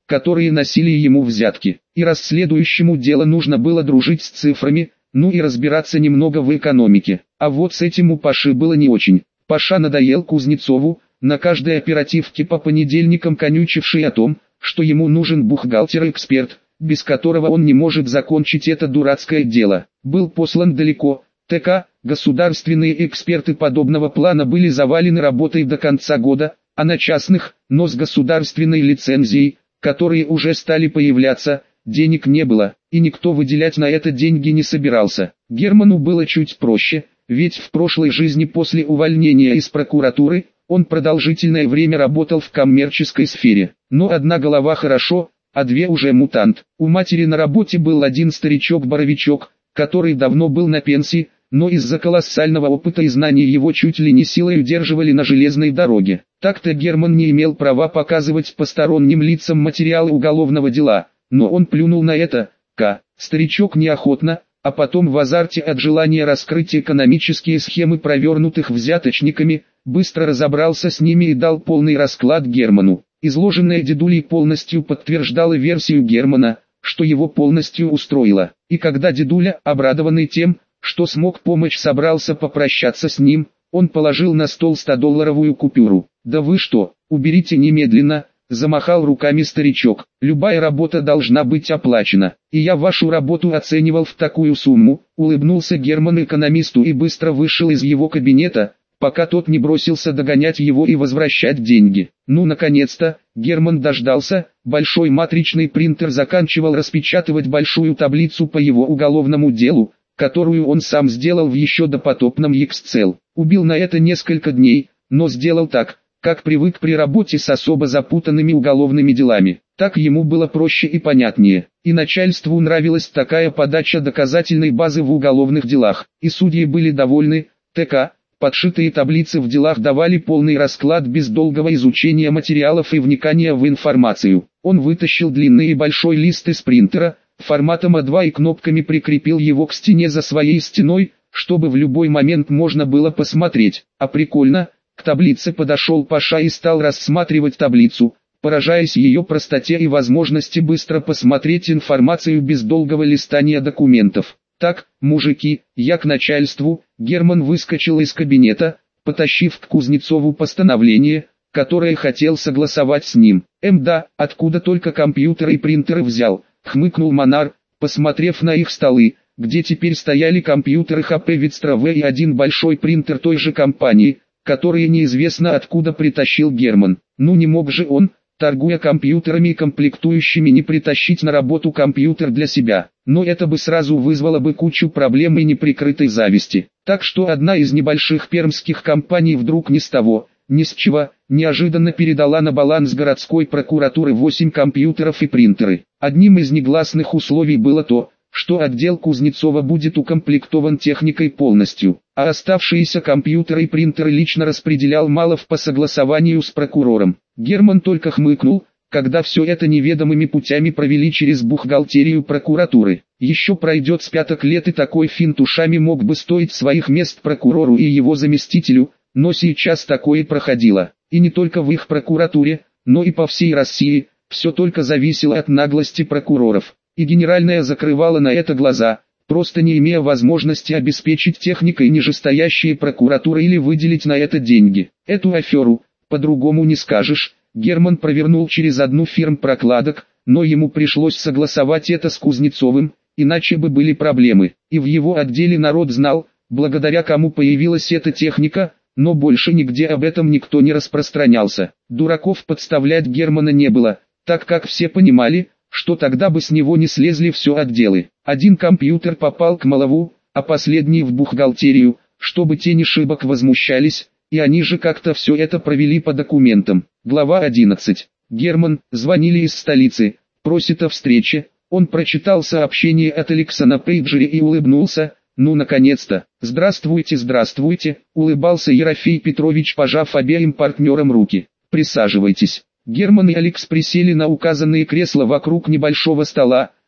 которые носили ему взятки. И расследующему дело нужно было дружить с цифрами, ну и разбираться немного в экономике. А вот с этим у Паши было не очень. Паша надоел Кузнецову, на каждой оперативке по понедельникам конючивший о том, что ему нужен бухгалтер-эксперт, без которого он не может закончить это дурацкое дело. Был послан далеко. ТК, государственные эксперты подобного плана были завалены работой до конца года, а на частных, но с государственной лицензией, которые уже стали появляться, денег не было, и никто выделять на это деньги не собирался. Герману было чуть проще, ведь в прошлой жизни после увольнения из прокуратуры, он продолжительное время работал в коммерческой сфере. Но одна голова хорошо, а две уже мутант. У матери на работе был один старичок-боровичок, который давно был на пенсии, но из-за колоссального опыта и знаний его чуть ли не силой удерживали на железной дороге. Так-то Герман не имел права показывать посторонним лицам материалы уголовного дела, но он плюнул на это. К. Старичок неохотно, а потом в азарте от желания раскрыть экономические схемы провернутых взяточниками, быстро разобрался с ними и дал полный расклад Герману. Изложенное дедулей полностью подтверждало версию Германа, что его полностью устроило. И когда дедуля, обрадованный тем, что смог помочь, собрался попрощаться с ним, он положил на стол стодолларовую купюру. «Да вы что, уберите немедленно!» — замахал руками старичок. «Любая работа должна быть оплачена, и я вашу работу оценивал в такую сумму», — улыбнулся Герман экономисту и быстро вышел из его кабинета, пока тот не бросился догонять его и возвращать деньги. Ну, наконец-то, Герман дождался, большой матричный принтер заканчивал распечатывать большую таблицу по его уголовному делу, которую он сам сделал в еще допотопном Excel. Убил на это несколько дней, но сделал так, как привык при работе с особо запутанными уголовными делами. Так ему было проще и понятнее. И начальству нравилась такая подача доказательной базы в уголовных делах. И судьи были довольны. ТК, подшитые таблицы в делах давали полный расклад без долгого изучения материалов и вникания в информацию. Он вытащил длинный и большой лист из принтера, форматом а два и кнопками прикрепил его к стене за своей стеной, чтобы в любой момент можно было посмотреть. А прикольно, к таблице подошел Паша и стал рассматривать таблицу, поражаясь ее простоте и возможности быстро посмотреть информацию без долгого листания документов. «Так, мужики, я к начальству». Герман выскочил из кабинета, потащив к Кузнецову постановление, которое хотел согласовать с ним. «Эм да, откуда только компьютеры и принтеры взял?» — хмыкнул Монар, посмотрев на их столы, где теперь стояли компьютеры эйч пи Витстра вэ и один большой принтер той же компании, которые неизвестно откуда притащил Герман. Ну не мог же он, торгуя компьютерами и комплектующими, не притащить на работу компьютер для себя. Но это бы сразу вызвало бы кучу проблем и неприкрытой зависти. Так что одна из небольших пермских компаний вдруг ни с того, ни с чего, неожиданно передала на баланс городской прокуратуры восемь компьютеров и принтеры. Одним из негласных условий было то, что отдел Кузнецова будет укомплектован техникой полностью, а оставшиеся компьютеры и принтеры лично распределял Малов по согласованию с прокурором. Герман только хмыкнул, когда все это неведомыми путями провели через бухгалтерию прокуратуры. Еще пройдет с пяток лет, и такой финт ушами мог бы стоить своих мест прокурору и его заместителю, но сейчас такое проходило. И не только в их прокуратуре, но и по всей России, все только зависело от наглости прокуроров. И генеральная закрывала на это глаза, просто не имея возможности обеспечить техникой нижестоящие прокуратуры или выделить на это деньги. Эту аферу, по-другому не скажешь, Герман провернул через одну фирму прокладок, но ему пришлось согласовать это с Кузнецовым, иначе бы были проблемы. И в его отделе народ знал, благодаря кому появилась эта техника, но больше нигде об этом никто не распространялся. Дураков подставлять Германа не было, так как все понимали, что тогда бы с него не слезли все отделы. Один компьютер попал к Малову, а последний в бухгалтерию, чтобы те не шибок возмущались, и они же как-то все это провели по документам. Глава одиннадцать. Герман, звонили из столицы, просит о встрече. Он прочитал сообщение от Алекса на пейджере и улыбнулся. Ну наконец-то. Здравствуйте, здравствуйте, улыбался Ерофей Петрович, пожав обеим партнерам руки. Присаживайтесь. Герман и Алекс присели на указанные кресла вокруг небольшого стола,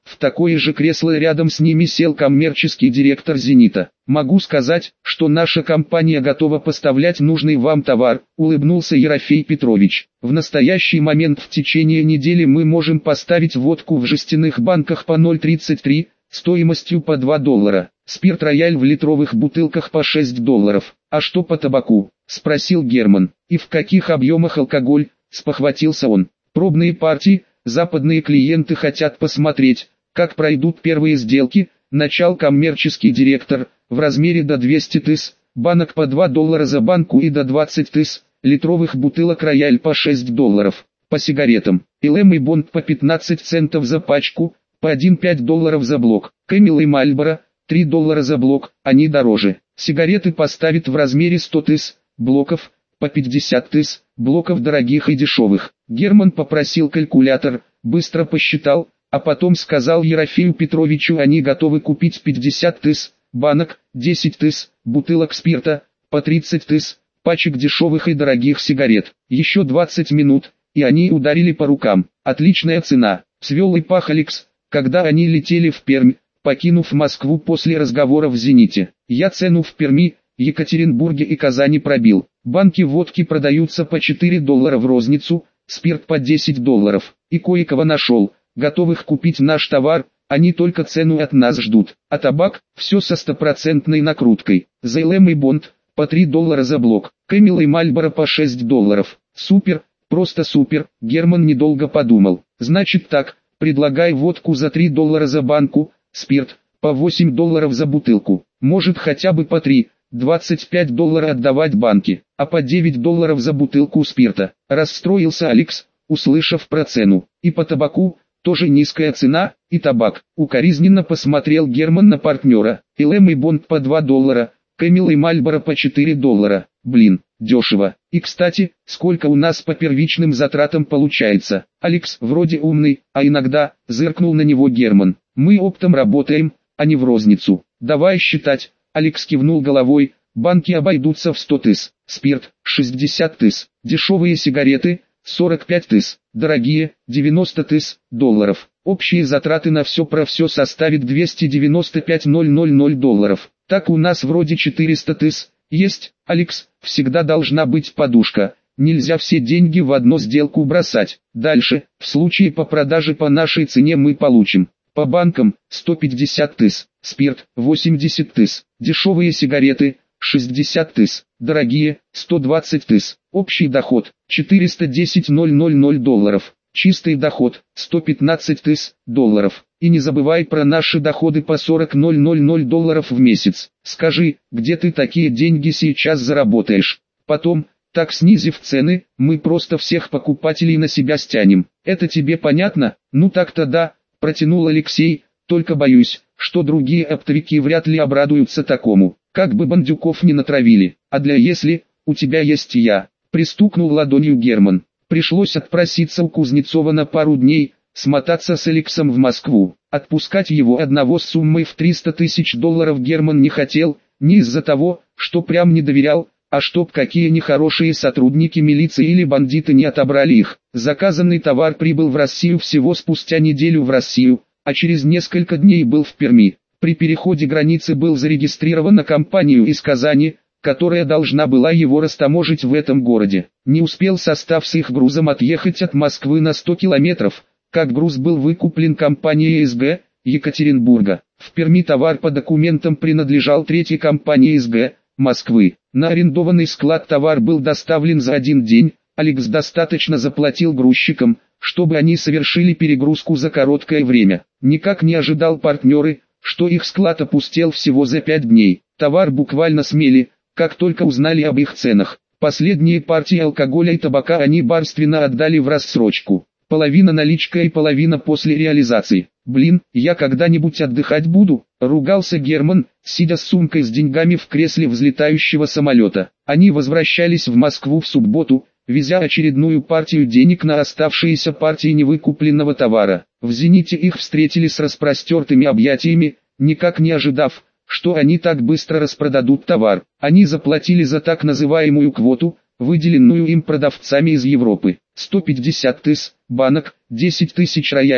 В такое же кресло рядом с ними сел коммерческий директор «Зенита». «Могу сказать, что наша компания готова поставлять нужный вам товар», — улыбнулся Ерофей Петрович. «В настоящий момент в течение недели мы можем поставить водку в жестяных банках по ноль тридцать три, стоимостью по два доллара, спирт «Рояль» в литровых бутылках по шесть долларов. А что по табаку?» — спросил Герман. «И в каких объемах алкоголь?» — спохватился он. «Пробные партии, западные клиенты хотят посмотреть, как пройдут первые сделки», — начал коммерческий директор. «В размере до двухсот тысяч, банок по два доллара за банку и до двадцати тысяч, литровых бутылок «Рояль» по шесть долларов. По сигаретам, эл эм и Бонд по пятнадцать центов за пачку, по один целых пять десятых долларов за блок. Camel и Marlboro, три доллара за блок, они дороже. Сигареты поставят в размере сто тысяч, блоков, по пятьдесят тысяч, блоков дорогих и дешевых». Герман попросил калькулятор, быстро посчитал, а потом сказал Ерофею Петровичу: «Они готовы купить пятьдесят тысяч банок, десять тысяч бутылок спирта, по тридцать тысяч пачек дешевых и дорогих сигарет. Еще двадцать минут, и они ударили по рукам. Отличная цена», — свел и пах Алекс, когда они летели в Пермь, покинув Москву после разговора в «Зените». «Я цену в Перми, Екатеринбурге и Казани пробил. Банки водки продаются по четыре доллара в розницу, спирт по десять долларов. И кое-кого нашел, готовых купить наш товар, они только цену от нас ждут. А табак, все со стопроцентной накруткой. За эл эм и Бонд, по три доллара за блок. Camel и Marlboro по шесть долларов. Супер, просто супер». Герман недолго подумал. «Значит так, предлагай водку за три доллара за банку, спирт, по восемь долларов за бутылку. Может хотя бы по три, двадцать пять долларов отдавать банке, а по девять долларов за бутылку спирта». Расстроился Алекс, услышав про цену. «И по табаку, тоже низкая цена, и табак». Укоризненно посмотрел Герман на партнера. эл эм и Бонд по два доллара, Camel и Marlboro по четыре доллара. Блин, дешево. И кстати, сколько у нас по первичным затратам получается? Алекс вроде умный, а иногда, зыркнул на него Герман. «Мы оптом работаем, а не в розницу. Давай считать». Алекс кивнул головой. «Банки обойдутся в сто тысяч, спирт шестьдесят тысяч, дешевые сигареты сорок пять тысяч, дорогие девяносто тысяч долларов. Общие затраты на все про все составят двести девяносто пять тысяч долларов. Так у нас вроде четыреста тысяч есть». «Алекс, всегда должна быть подушка. Нельзя все деньги в одну сделку бросать. Дальше, в случае по продаже по нашей цене мы получим. По банкам сто пятьдесят тысяч, спирт восемьдесят тысяч, дешевые сигареты шестьдесят тысяч, дорогие сто двадцать тысяч. Общий доход четыреста десять тысяч долларов, чистый доход сто пятнадцать тысяч долларов. И не забывай про наши доходы по сорок тысяч долларов в месяц. Скажи, где ты такие деньги сейчас заработаешь? Потом, так снизив цены, мы просто всех покупателей на себя стянем. Это тебе понятно?» «Ну так-то да», — протянул Алексей, «только боюсь, что другие оптовики вряд ли обрадуются такому, как бы бандюков не натравили. А для если, у тебя есть я», — пристукнул ладонью Герман. Пришлось отпроситься у Кузнецова на пару дней, смотаться с Алексом в Москву. Отпускать его одного с суммой в триста тысяч долларов Герман не хотел, не из-за того, что прям не доверял, а чтоб какие нехорошие сотрудники милиции или бандиты не отобрали их. Заказанный товар прибыл в Россию всего спустя неделю в Россию, а через несколько дней был в Перми. При переходе границы был зарегистрирован на компанию из Казани, которая должна была его растаможить в этом городе. Не успел состав с их грузом отъехать от Москвы на сто километров, как груз был выкуплен компанией эс гэ Екатеринбурга. В Перми товар по документам принадлежал третьей компании эс гэ Москвы. На арендованный склад товар был доставлен за один день. Алекс достаточно заплатил грузчикам, чтобы они совершили перегрузку за короткое время. Никак не ожидал партнеры, что их склад опустел всего за пять дней. Товар буквально смели, как только узнали об их ценах. Последние партии алкоголя и табака они барственно отдали в рассрочку. Половина наличка и половина после реализации. «Блин, я когда-нибудь отдыхать буду», — ругался Герман, сидя с сумкой с деньгами в кресле взлетающего самолета. Они возвращались в Москву в субботу, везя очередную партию денег на оставшиеся партии невыкупленного товара. В «Зените» их встретили с распростертыми объятиями, никак не ожидав, что они так быстро распродадут товар. Они заплатили за так называемую квоту, выделенную им продавцами из Европы. сто пятьдесят тысяч банок, десять тысяч рояля,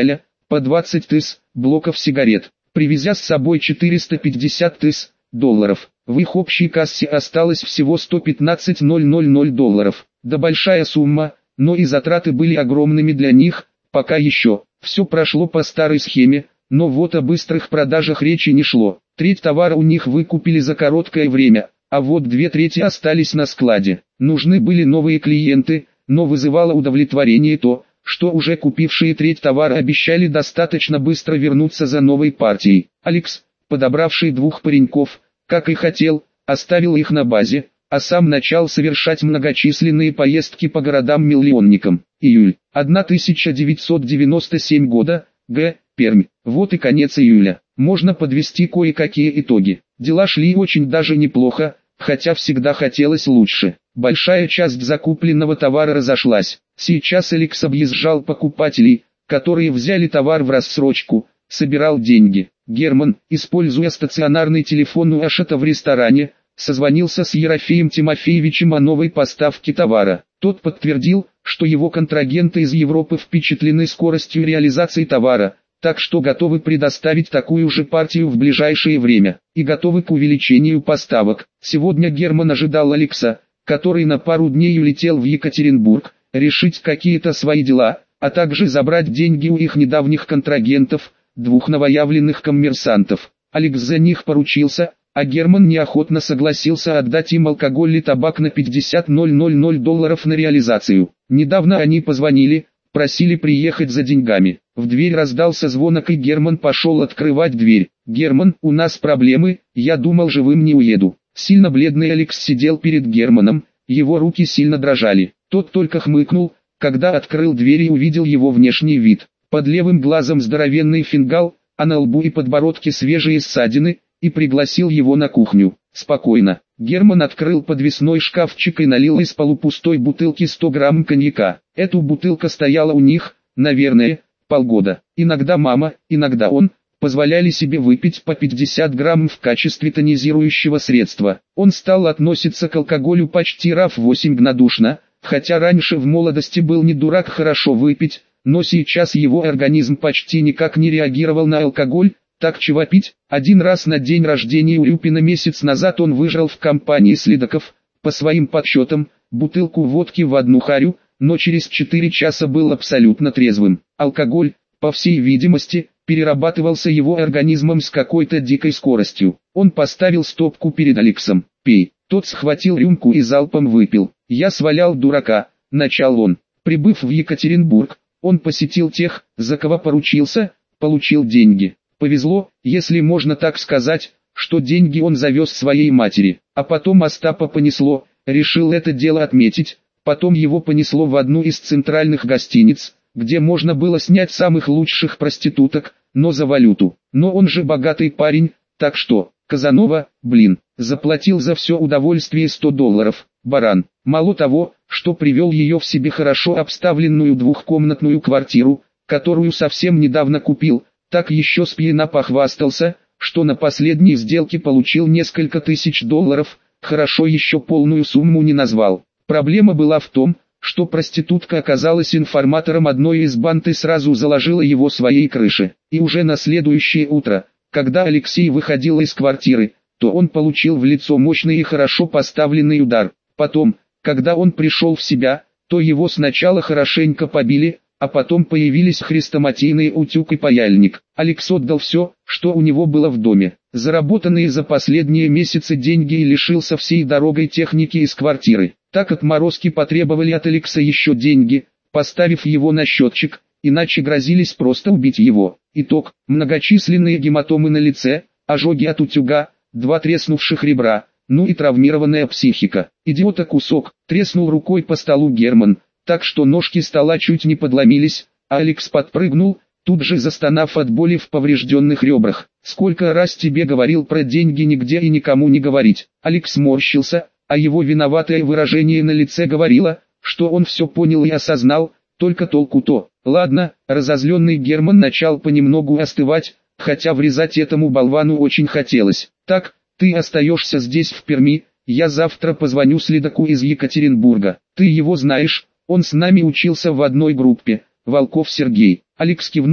по двадцать тысяч блоков сигарет, привезя с собой четыреста пятьдесят тысяч долларов. В их общей кассе осталось всего сто пятнадцать тысяч долларов. Да большая сумма, но и затраты были огромными для них, пока еще. Все прошло по старой схеме, но вот о быстрых продажах речи не шло. Треть товара у них выкупили за короткое время, а вот две трети остались на складе. Нужны были новые клиенты, но вызывало удовлетворение то, что уже купившие треть товара обещали достаточно быстро вернуться за новой партией. Алекс, подобравший двух пареньков, как и хотел, оставил их на базе, а сам начал совершать многочисленные поездки по городам-миллионникам. Июль тысяча девятьсот девяносто седьмого года, Г. Пермь. Вот и конец июля. Можно подвести кое-какие итоги. Дела шли очень даже неплохо, хотя всегда хотелось лучше. Большая часть закупленного товара разошлась. Сейчас Алекс объезжал покупателей, которые взяли товар в рассрочку, собирал деньги. Герман, используя стационарный телефон у Ашота в ресторане, созвонился с Ерофеем Тимофеевичем о новой поставке товара. Тот подтвердил, что его контрагенты из Европы впечатлены скоростью реализации товара, так что готовы предоставить такую же партию в ближайшее время, и готовы к увеличению поставок. Сегодня Герман ожидал Алекса, который на пару дней улетел в Екатеринбург, решить какие-то свои дела, а также забрать деньги у их недавних контрагентов, двух новоявленных коммерсантов. Алекс за них поручился, а Герман неохотно согласился отдать им алкоголь и табак на пятьдесят тысяч долларов на реализацию. Недавно они позвонили, просили приехать за деньгами. В дверь раздался звонок, и Герман пошел открывать дверь. «Герман, у нас проблемы, я думал, живым не уеду». Сильно бледный Алекс сидел перед Германом, его руки сильно дрожали. Тот только хмыкнул, когда открыл дверь и увидел его внешний вид. Под левым глазом здоровенный фингал, а на лбу и подбородке свежие ссадины, и пригласил его на кухню. «Спокойно». Герман открыл подвесной шкафчик и налил из полупустой бутылки сто грамм коньяка. Эту бутылка стояла у них, наверное, полгода. Иногда мама, иногда он, позволяли себе выпить по пятьдесят грамм в качестве тонизирующего средства. Он стал относиться к алкоголю почти раз в восемь гнадушно, хотя раньше в молодости был не дурак хорошо выпить, но сейчас его организм почти никак не реагировал на алкоголь. Так чего пить? Один раз на день рождения Урюпина месяц назад он выжрал в компании следаков, по своим подсчетам, бутылку водки в одну харю, но через четыре часа был абсолютно трезвым. Алкоголь, по всей видимости, перерабатывался его организмом с какой-то дикой скоростью. Он поставил стопку перед Алексом. «Пей». Тот схватил рюмку и залпом выпил. «Я свалял дурака», — начал он. Прибыв в Екатеринбург, он посетил тех, за кого поручился, получил деньги. Повезло, если можно так сказать, что деньги он завез своей матери, а потом Остапа понесло, решил это дело отметить, потом его понесло в одну из центральных гостиниц, где можно было снять самых лучших проституток, но за валюту. Но он же богатый парень, так что, Казанова, блин, заплатил за все удовольствие сто долларов, баран. Мало того, что привел ее в себе хорошо обставленную двухкомнатную квартиру, которую совсем недавно купил, так еще спьяна похвастался, что на последней сделке получил несколько тысяч долларов, хорошо еще полную сумму не назвал. Проблема была в том, что проститутка оказалась информатором одной из банд и сразу заложила его своей крыше. И уже на следующее утро, когда Алексей выходил из квартиры, то он получил в лицо мощный и хорошо поставленный удар. Потом, когда он пришел в себя, то его сначала хорошенько побили, а потом появились хрестоматийный утюг и паяльник. Алекс отдал все, что у него было в доме, заработанные за последние месяцы деньги, и лишился всей дорогой техники из квартиры. Так отморозки потребовали от Алекса еще деньги, поставив его на счетчик, иначе грозились просто убить его. Итог: многочисленные гематомы на лице, ожоги от утюга, два треснувших ребра, ну и травмированная психика. «Идиота кусок», треснул рукой по столу Герман, так что ножки стола чуть не подломились, а Алекс подпрыгнул, тут же застонав от боли в поврежденных ребрах. «Сколько раз тебе говорил про деньги нигде и никому не говорить». Алекс морщился, а его виноватое выражение на лице говорило, что он все понял и осознал, только толку то. Ладно, разозленный Герман начал понемногу остывать, хотя врезать этому болвану очень хотелось. «Так, ты остаешься здесь в Перми, я завтра позвоню следаку из Екатеринбурга. Ты его знаешь, он с нами учился в одной группе, Волков Сергей». Алекс кивнул,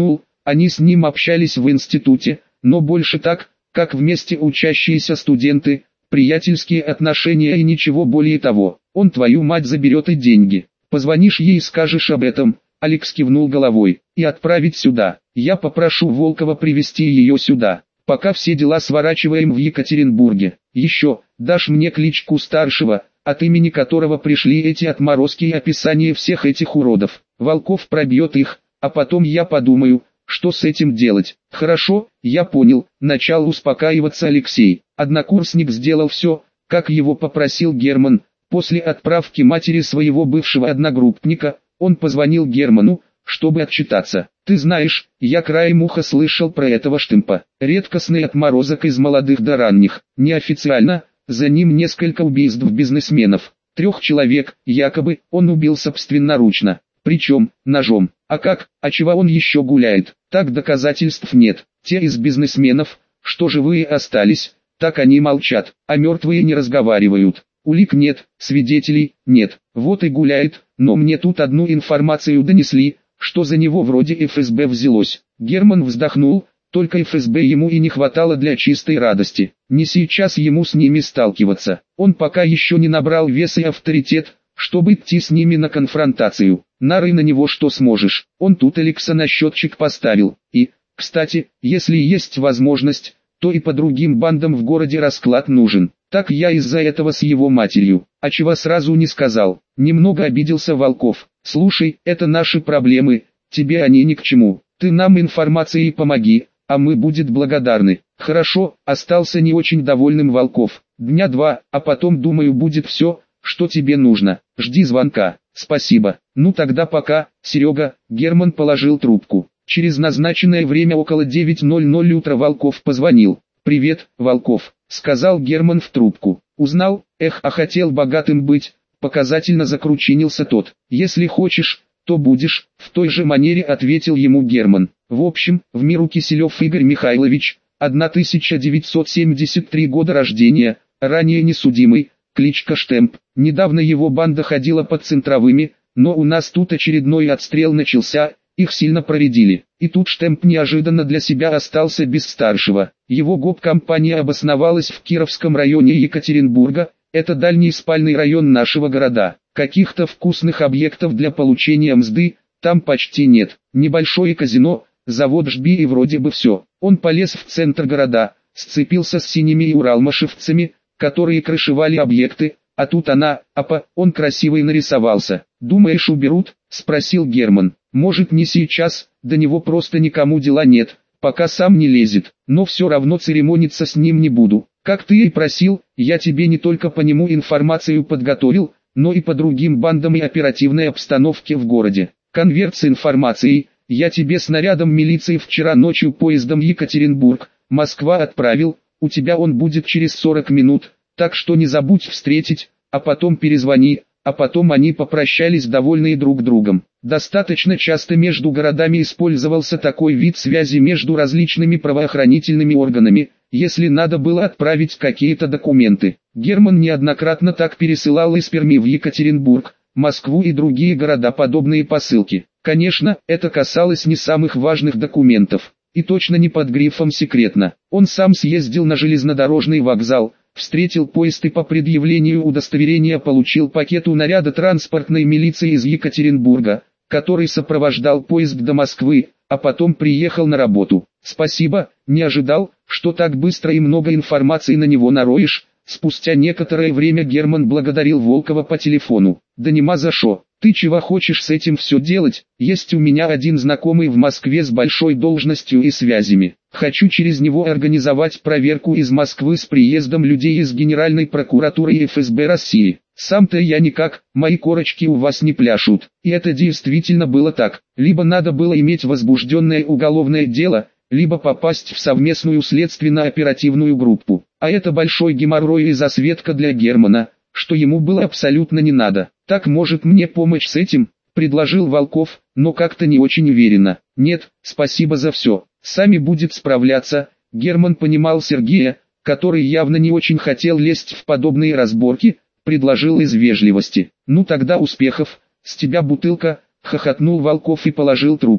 Они с ним общались в институте, но больше так, как вместе учащиеся студенты, приятельские отношения и ничего более того. Он твою мать заберет и деньги. Позвонишь ей и скажешь об этом. Алекс кивнул головой. И отправить сюда. Я попрошу Волкова привезти ее сюда. Пока все дела сворачиваем в Екатеринбурге. Еще, дашь мне кличку старшего, от имени которого пришли эти отморозки и описание всех этих уродов. Волков пробьет их, а потом я подумаю, что с этим делать. Хорошо, я понял, начал успокаиваться Алексей. Однокурсник сделал все, как его попросил Герман. После отправки матери своего бывшего одногруппника, он позвонил Герману, чтобы отчитаться. Ты знаешь, я краем уха слышал про этого Штымпа. Редкостный отморозок из молодых до ранних. Неофициально, за ним несколько убийств бизнесменов. Трех человек, якобы, он убил собственноручно. Причем, ножом. А как, а чего он еще гуляет? Так доказательств нет. Те из бизнесменов, что живые остались, так они молчат, а мертвые не разговаривают. Улик нет, свидетелей нет. Вот и гуляет, но мне тут одну информацию донесли, что за него вроде эф эс бэ взялось. Герман вздохнул, только эф эс бэ ему и не хватало для чистой радости. Не сейчас ему с ними сталкиваться. Он пока еще не набрал вес и авторитет, чтобы идти с ними на конфронтацию. Нарой на него что сможешь. Он тут Алекса на счетчик поставил. И, кстати, если есть возможность, то и по другим бандам в городе расклад нужен. Так я из-за этого с его матерью. А чего сразу не сказал. Немного обиделся Волков. Слушай, это наши проблемы, тебе они ни к чему. Ты нам информацией помоги, а мы будет благодарны. Хорошо, остался не очень довольным Волков. Дня два, а потом думаю будет все, что тебе нужно. Жди звонка. Спасибо. Ну тогда пока, Серега. Герман положил трубку. Через назначенное время около девяти ноль-ноль утра Волков позвонил. «Привет, Волков», — сказал Герман в трубку. «Узнал? Эх, а хотел богатым быть», — показательно закручинился тот. «Если хочешь, то будешь», — в той же манере ответил ему Герман. В общем, в миру Киселев Игорь Михайлович, тысяча девятьсот семьдесят третьего года рождения, ранее несудимый, кличка Штемп. Недавно его банда ходила под Центровыми, но у нас тут очередной отстрел начался, их сильно проредили. И тут Штемп неожиданно для себя остался без старшего. Его гоп-компания обосновалась в Кировском районе Екатеринбурга, это дальний спальный район нашего города. Каких-то вкусных объектов для получения мзды там почти нет. Небольшое казино, завод жби и вроде бы все. Он полез в центр города, сцепился с синими и уралмашевцами, которые крышевали объекты, а тут она, апа, он красивый нарисовался. «Думаешь, уберут?» – спросил Герман. «Может, не сейчас, до него просто никому дела нет, пока сам не лезет, но все равно церемониться с ним не буду. Как ты и просил, я тебе не только по нему информацию подготовил, но и по другим бандам и оперативной обстановке в городе. Конверт с информацией, я тебе снарядом милиции вчера ночью поездом Екатеринбург, Москва отправил, у тебя он будет через сорок минут, так что не забудь встретить, а потом перезвони». А потом они попрощались довольные друг другом. Достаточно часто между городами использовался такой вид связи между различными правоохранительными органами, если надо было отправить какие-то документы. Герман неоднократно так пересылал из Перми в Екатеринбург, Москву и другие города подобные посылки. Конечно, это касалось не самых важных документов, и точно не под грифом «секретно». Он сам съездил на железнодорожный вокзал, встретил поезд и по предъявлению удостоверения получил пакет у наряда транспортной милиции из Екатеринбурга, который сопровождал поезд до Москвы, а потом приехал на работу. «Спасибо, не ожидал, что так быстро и много информации на него нароешь». Спустя некоторое время Герман благодарил Волкова по телефону. «Да нема за шо. Ты чего хочешь с этим все делать? Есть у меня один знакомый в Москве с большой должностью и связями. Хочу через него организовать проверку из Москвы с приездом людей из Генеральной прокуратуры и эф эс бэ России. Сам-то я никак, мои корочки у вас не пляшут». И это действительно было так. Либо надо было иметь возбужденное уголовное дело, либо попасть в совместную следственно-оперативную группу. А это большой геморрой и засветка для Германа, что ему было абсолютно не надо. «Так может мне помочь с этим?» – предложил Волков, но как-то не очень уверенно. «Нет, спасибо за все, сами будет справляться». Герман понимал Сергея, который явно не очень хотел лезть в подобные разборки, предложил из вежливости. «Ну тогда успехов, с тебя бутылка», – хохотнул Волков и положил трубку.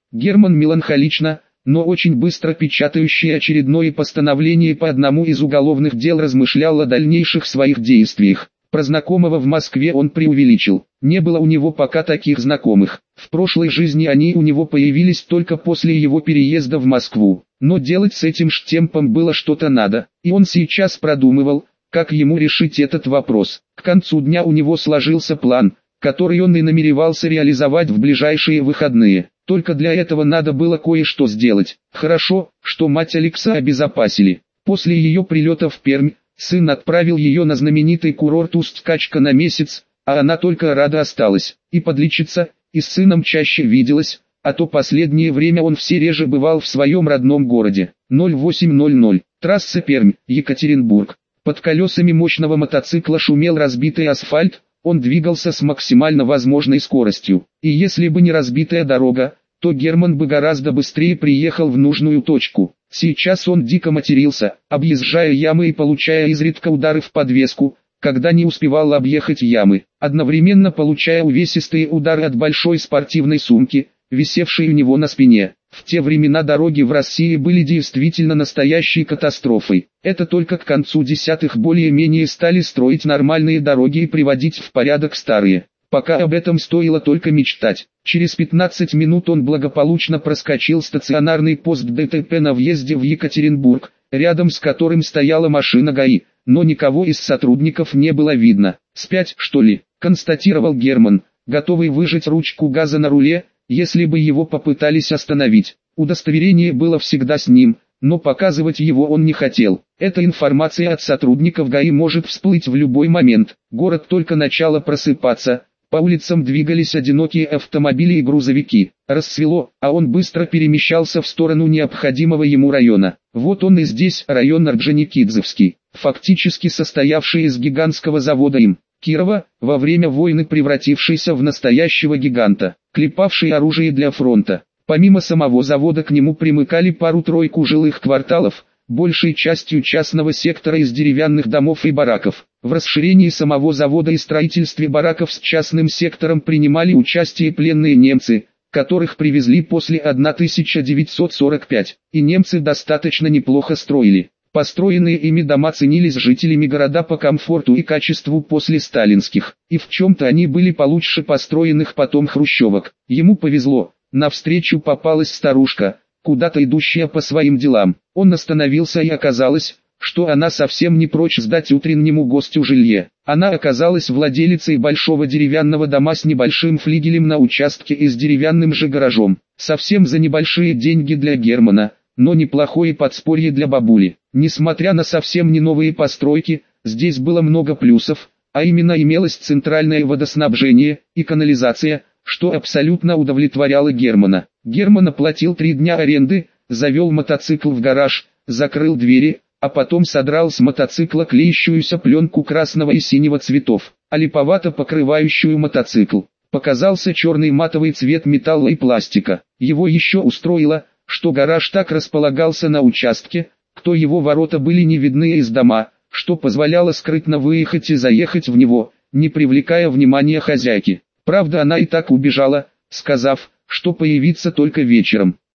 Герман меланхолично, но очень быстро печатающий очередное постановление по одному из уголовных дел размышлял о дальнейших своих действиях. Про знакомого в Москве он преувеличил. Не было у него пока таких знакомых. В прошлой жизни они у него появились только после его переезда в Москву. Но делать с этим штемпом было что-то надо, и он сейчас продумывал, как ему решить этот вопрос. К концу дня у него сложился план, который он и намеревался реализовать в ближайшие выходные. Только для этого надо было кое-что сделать. Хорошо, что мать Алекса обезопасили. После ее прилета в Пермь, сын отправил ее на знаменитый курорт Усть-Качка на месяц, а она только рада осталась. И подлечиться, и с сыном чаще виделась, а то последнее время он все реже бывал в своем родном городе. ноль восемь ноль ноль. Трасса Пермь, Екатеринбург. Под колесами мощного мотоцикла шумел разбитый асфальт, он двигался с максимально возможной скоростью. И если бы не разбитая дорога, то Герман бы гораздо быстрее приехал в нужную точку. Сейчас он дико матерился, объезжая ямы и получая изредка удары в подвеску, когда не успевал объехать ямы, одновременно получая увесистые удары от большой спортивной сумки, висевшей у него на спине. В те времена дороги в России были действительно настоящей катастрофой. Это только к концу десятых более-менее стали строить нормальные дороги и приводить в порядок старые. Пока об этом стоило только мечтать. Через пятнадцать минут он благополучно проскочил стационарный пост ДТП на въезде в Екатеринбург, рядом с которым стояла машина ГАИ, но никого из сотрудников не было видно. «Спять, что ли?» – констатировал Герман, готовый выжать ручку газа на руле, если бы его попытались остановить. Удостоверение было всегда с ним, но показывать его он не хотел. Эта информация от сотрудников ГАИ может всплыть в любой момент. Город только начало просыпаться. По улицам двигались одинокие автомобили и грузовики. Рассвело, а он быстро перемещался в сторону необходимого ему района. Вот он и здесь, район Орджоникидзевский, фактически состоявший из гигантского завода им. Кирова, во время войны превратившийся в настоящего гиганта, клепавший оружие для фронта. Помимо самого завода к нему примыкали пару-тройку жилых кварталов, большей частью частного сектора из деревянных домов и бараков. В расширении самого завода и строительстве бараков с частным сектором принимали участие пленные немцы, которых привезли после тысяча девятьсот сорок пятого, и немцы достаточно неплохо строили. Построенные ими дома ценились жителями города по комфорту и качеству после сталинских, и в чем-то они были получше построенных потом хрущевок. Ему повезло, навстречу попалась старушка, куда-то идущая по своим делам. Он остановился, и оказалось, что она совсем не прочь сдать утреннему гостю жилье. Она оказалась владелицей большого деревянного дома с небольшим флигелем на участке и с деревянным же гаражом. Совсем за небольшие деньги для Германа, но неплохое подспорье для бабули. Несмотря на совсем не новые постройки, здесь было много плюсов, а именно имелось центральное водоснабжение и канализация, что абсолютно удовлетворяло Германа. Герман оплатил три дня аренды, завел мотоцикл в гараж, закрыл двери, а потом содрал с мотоцикла клеящуюся пленку красного и синего цветов, а липовато покрывающую мотоцикл. Показался черный матовый цвет металла и пластика. Его еще устроило, что гараж так располагался на участке, что его ворота были не видны из дома, что позволяло скрытно выехать и заехать в него, не привлекая внимания хозяйки. Правда, она и так убежала, сказав, что появится только вечером.